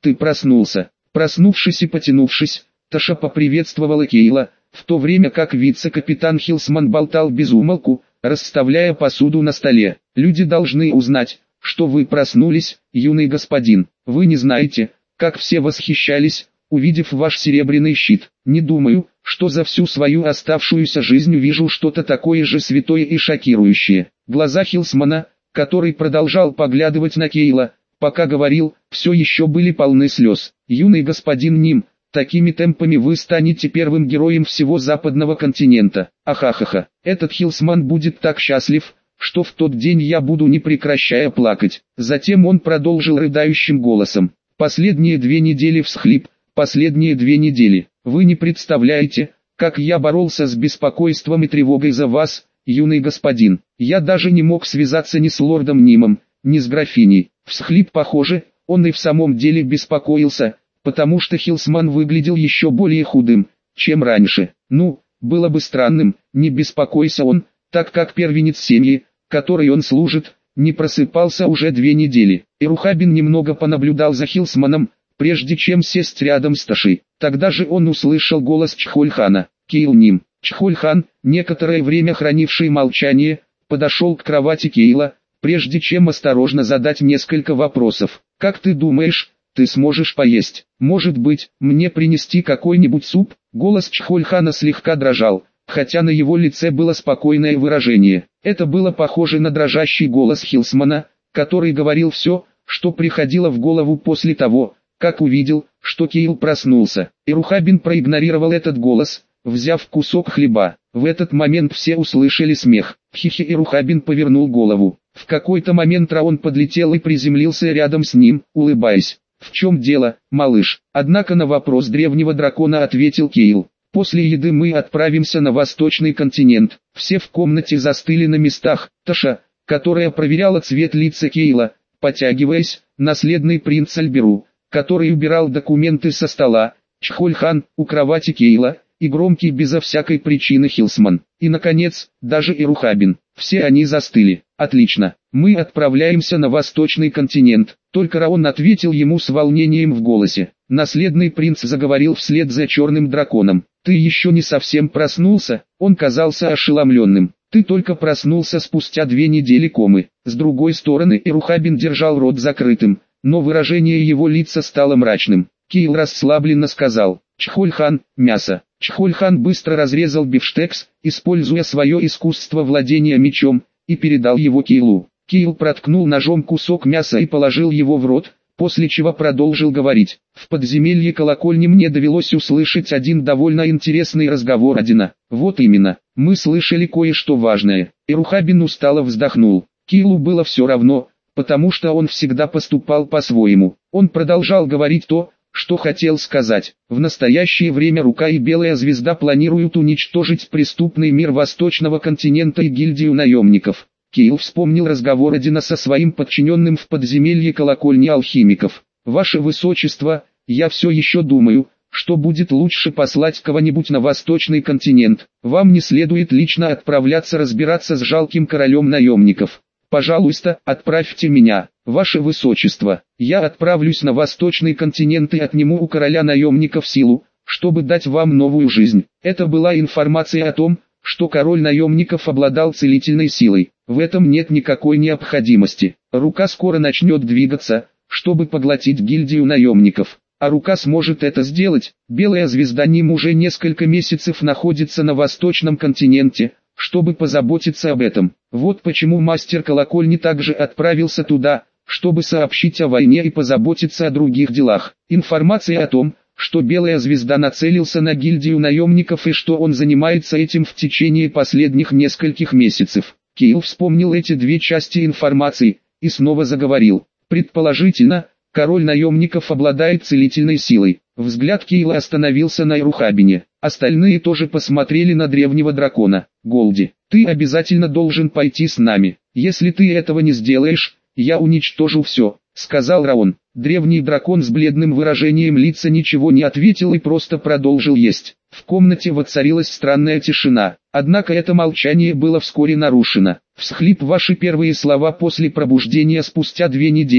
ты проснулся». Проснувшись и потянувшись, Таша поприветствовала Кейла, в то время как вице-капитан Хилсман болтал без умолку, расставляя посуду на столе. «Люди должны узнать, что вы проснулись, юный господин. Вы не знаете, как все восхищались, увидев ваш серебряный щит. Не думаю, что за всю свою оставшуюся жизнь увижу что-то такое же святое и шокирующее». Глаза Хилсмана, который продолжал поглядывать на Кейла, пока говорил, все еще были полны слез. «Юный господин Ним, такими темпами вы станете первым героем всего западного континента. Ахахаха, этот Хилсман будет так счастлив, что в тот день я буду не прекращая плакать». Затем он продолжил рыдающим голосом. «Последние две недели всхлип, последние две недели. Вы не представляете, как я боролся с беспокойством и тревогой за вас, юный господин. Я даже не мог связаться ни с лордом Нимом, ни с графиней». Всхлип, похоже, он и в самом деле беспокоился, потому что Хилсман выглядел еще более худым, чем раньше. Ну, было бы странным, не беспокойся он, так как первенец семьи, которой он служит, не просыпался уже две недели. Ирухабин немного понаблюдал за Хилсманом, прежде чем сесть рядом с Ташей. Тогда же он услышал голос Чхольхана. «Кейл Ним». Чхольхан, некоторое время хранивший молчание, подошел к кровати Кейла, прежде чем осторожно задать несколько вопросов. «Как ты думаешь, ты сможешь поесть? Может быть, мне принести какой-нибудь суп?» Голос Чхольхана слегка дрожал, хотя на его лице было спокойное выражение. Это было похоже на дрожащий голос Хилсмана, который говорил все, что приходило в голову после того, как увидел, что Кейл проснулся. Ирухабин проигнорировал этот голос, взяв кусок хлеба. В этот момент все услышали смех. Хихи. Ирухабин повернул голову. В какой-то момент Раон подлетел и приземлился рядом с ним, улыбаясь. «В чем дело, малыш?» Однако на вопрос древнего дракона ответил Кейл. «После еды мы отправимся на восточный континент». Все в комнате застыли на местах. Таша, которая проверяла цвет лица Кейла, потягиваясь, наследный принц Альберу, который убирал документы со стола, Чхольхан, у кровати Кейла, и громкий безо всякой причины Хилсман. И наконец, даже Ирухабин. Все они застыли. «Отлично, мы отправляемся на восточный континент», только Раон ответил ему с волнением в голосе. Наследный принц заговорил вслед за черным драконом. «Ты еще не совсем проснулся?» Он казался ошеломленным. «Ты только проснулся спустя две недели комы». С другой стороны, Ирухабин держал рот закрытым, но выражение его лица стало мрачным. Кейл расслабленно сказал: «Чхольхан, мясо». Чхольхан быстро разрезал бифштекс, используя свое искусство владения мечом, и передал его Кейлу. Кейл проткнул ножом кусок мяса и положил его в рот, после чего продолжил говорить. «В подземелье колокольни мне довелось услышать один довольно интересный разговор Одина. Вот именно, мы слышали кое-что важное». Ирухабин устало вздохнул. Кейлу было все равно, потому что он всегда поступал по-своему. Он продолжал говорить то, что хотел сказать. В настоящее время Рука и Белая Звезда планируют уничтожить преступный мир Восточного континента и гильдию наемников. Кейл вспомнил разговор Одина со своим подчиненным в подземелье колокольни алхимиков. «Ваше Высочество, я все еще думаю, что будет лучше послать кого-нибудь на Восточный континент. Вам не следует лично отправляться разбираться с жалким королем наемников. Пожалуйста, отправьте меня, Ваше Высочество. Я отправлюсь на Восточный континент и отниму у короля наемников силу, чтобы дать вам новую жизнь». Это была информация о том, что король наемников обладал целительной силой. В этом нет никакой необходимости. Рука скоро начнет двигаться, чтобы поглотить гильдию наемников. А Рука сможет это сделать. Белая Звезда Ним уже несколько месяцев находится на Восточном континенте, чтобы позаботиться об этом. Вот почему мастер колокольни также отправился туда, чтобы сообщить о войне и позаботиться о других делах. Информация о том, что Белая Звезда нацелился на гильдию наемников и что он занимается этим в течение последних нескольких месяцев. Кейл вспомнил эти две части информации, и снова заговорил. Предположительно, король наемников обладает целительной силой. Взгляд Кейла остановился на Ирухабине. Остальные тоже посмотрели на древнего дракона. «Голди, ты обязательно должен пойти с нами. Если ты этого не сделаешь, я уничтожу все», — сказал Раон. Древний дракон с бледным выражением лица ничего не ответил и просто продолжил есть. В комнате воцарилась странная тишина, однако это молчание было вскоре нарушено. «Всхлип, ваши первые слова после пробуждения спустя две недели,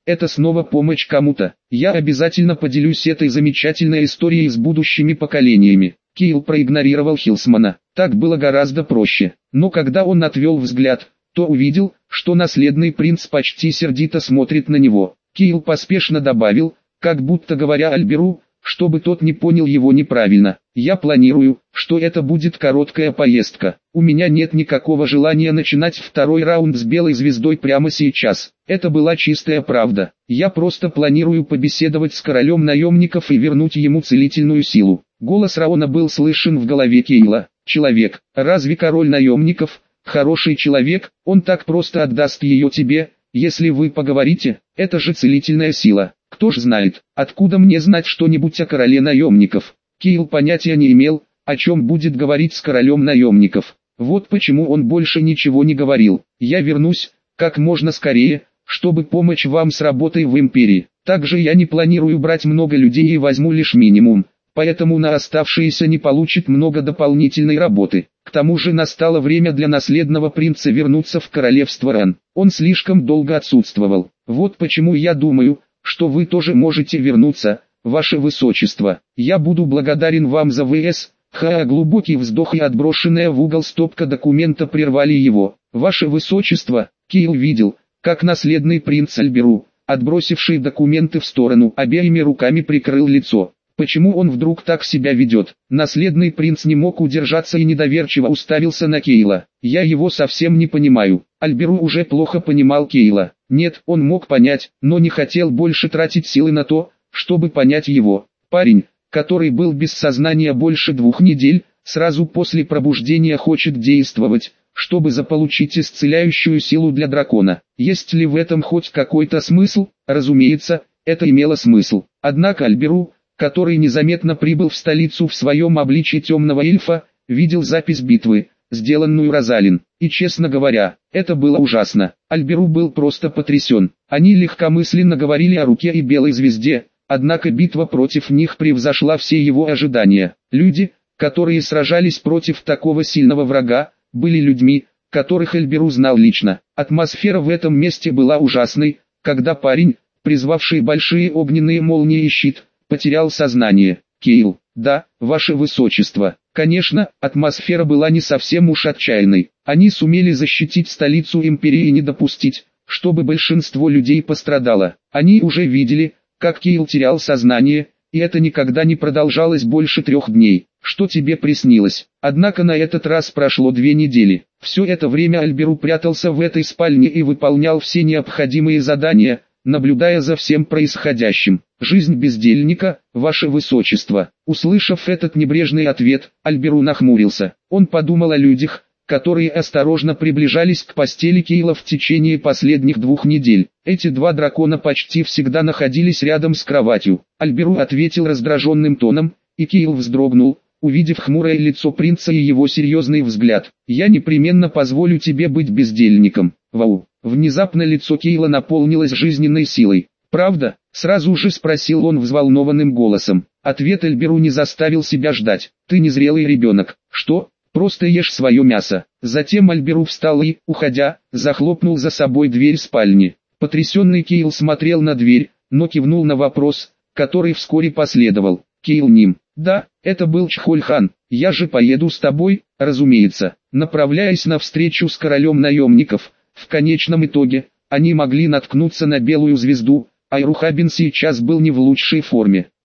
это снова помощь кому-то. Я обязательно поделюсь этой замечательной историей с будущими поколениями. Кейл проигнорировал Хилсмана. Так было гораздо проще. Но когда он отвел взгляд, то увидел, что наследный принц почти сердито смотрит на него. Кейл поспешно добавил, как будто говоря Альберу, чтобы тот не понял его неправильно: «Я планирую, что это будет короткая поездка. У меня нет никакого желания начинать второй раунд с белой звездой прямо сейчас». Это была чистая правда. «Я просто планирую побеседовать с королем наемников и вернуть ему целительную силу». Голос Раона был слышен в голове Кейла. «Человек, разве король наемников хороший человек? Он так просто отдаст ее тебе, если вы поговорите? Это же целительная сила. Кто ж знает, откуда мне знать что-нибудь о короле наемников?» Кейл понятия не имел, о чем будет говорить с королем наемников. Вот почему он больше ничего не говорил. «Я вернусь как можно скорее, чтобы помочь вам с работой в империи. Также я не планирую брать много людей и возьму лишь минимум, поэтому на оставшиеся не получит много дополнительной работы. К тому же настало время для наследного принца вернуться в королевство Ран. Он слишком долго отсутствовал. Вот почему я думаю, что вы тоже можете вернуться, ваше высочество. Я буду благодарен вам за ВС». Ха, глубокий вздох и отброшенная в угол стопка документа прервали его. «Ваше высочество». Кейл видел, как наследный принц Альберу, отбросивший документы в сторону, обеими руками прикрыл лицо. Почему он вдруг так себя ведет? Наследный принц не мог удержаться и недоверчиво уставился на Кейла. «Я его совсем не понимаю». Альберу уже плохо понимал Кейла. Нет, он мог понять, но не хотел больше тратить силы на то, чтобы понять его. Парень, который был без сознания больше двух недель, сразу после пробуждения хочет действовать, чтобы заполучить исцеляющую силу для дракона. Есть ли в этом хоть какой-то смысл? Разумеется, это имело смысл. Однако Альберу, который незаметно прибыл в столицу в своем обличье темного эльфа, видел запись битвы, сделанную Розалин. И честно говоря, это было ужасно. Альберу был просто потрясен. Они легкомысленно говорили о руке и белой звезде, однако битва против них превзошла все его ожидания. Люди, которые сражались против такого сильного врага, были людьми, которых Альберу знал лично. Атмосфера в этом месте была ужасной, когда парень, призвавший большие огненные молнии и щит, потерял сознание. Кейл: «Да, ваше высочество». Конечно, атмосфера была не совсем уж отчаянной. Они сумели защитить столицу империи и не допустить, чтобы большинство людей пострадало. Они уже видели, как Кейл терял сознание, и это никогда не продолжалось больше трех дней. Что тебе приснилось? Однако на этот раз прошло две недели. Все это время Альберу прятался в этой спальне и выполнял все необходимые задания, наблюдая за всем происходящим. «Жизнь бездельника, ваше высочество». Услышав этот небрежный ответ, Альберу нахмурился. Он подумал о людях, которые осторожно приближались к постели Кейла в течение последних двух недель. Эти два дракона почти всегда находились рядом с кроватью. Альберу ответил раздраженным тоном, и Кейл вздрогнул, увидев хмурое лицо принца и его серьезный взгляд. «Я непременно позволю тебе быть бездельником». Вау! Внезапно лицо Кейла наполнилось жизненной силой. «Правда?» — сразу же спросил он взволнованным голосом. Ответ Альберу не заставил себя ждать. «Ты незрелый ребенок». «Что? Просто ешь свое мясо». Затем Альберу встал и, уходя, захлопнул за собой дверь спальни. Потрясенный Кейл смотрел на дверь, но кивнул на вопрос, который вскоре последовал. «Кейл Ним». «Да, это был Чхольхан. Я же поеду с тобой, разумеется». Направляясь на встречу с королем наемников, в конечном итоге, они могли наткнуться на белую звезду, а Ирухабин сейчас был не в лучшей форме.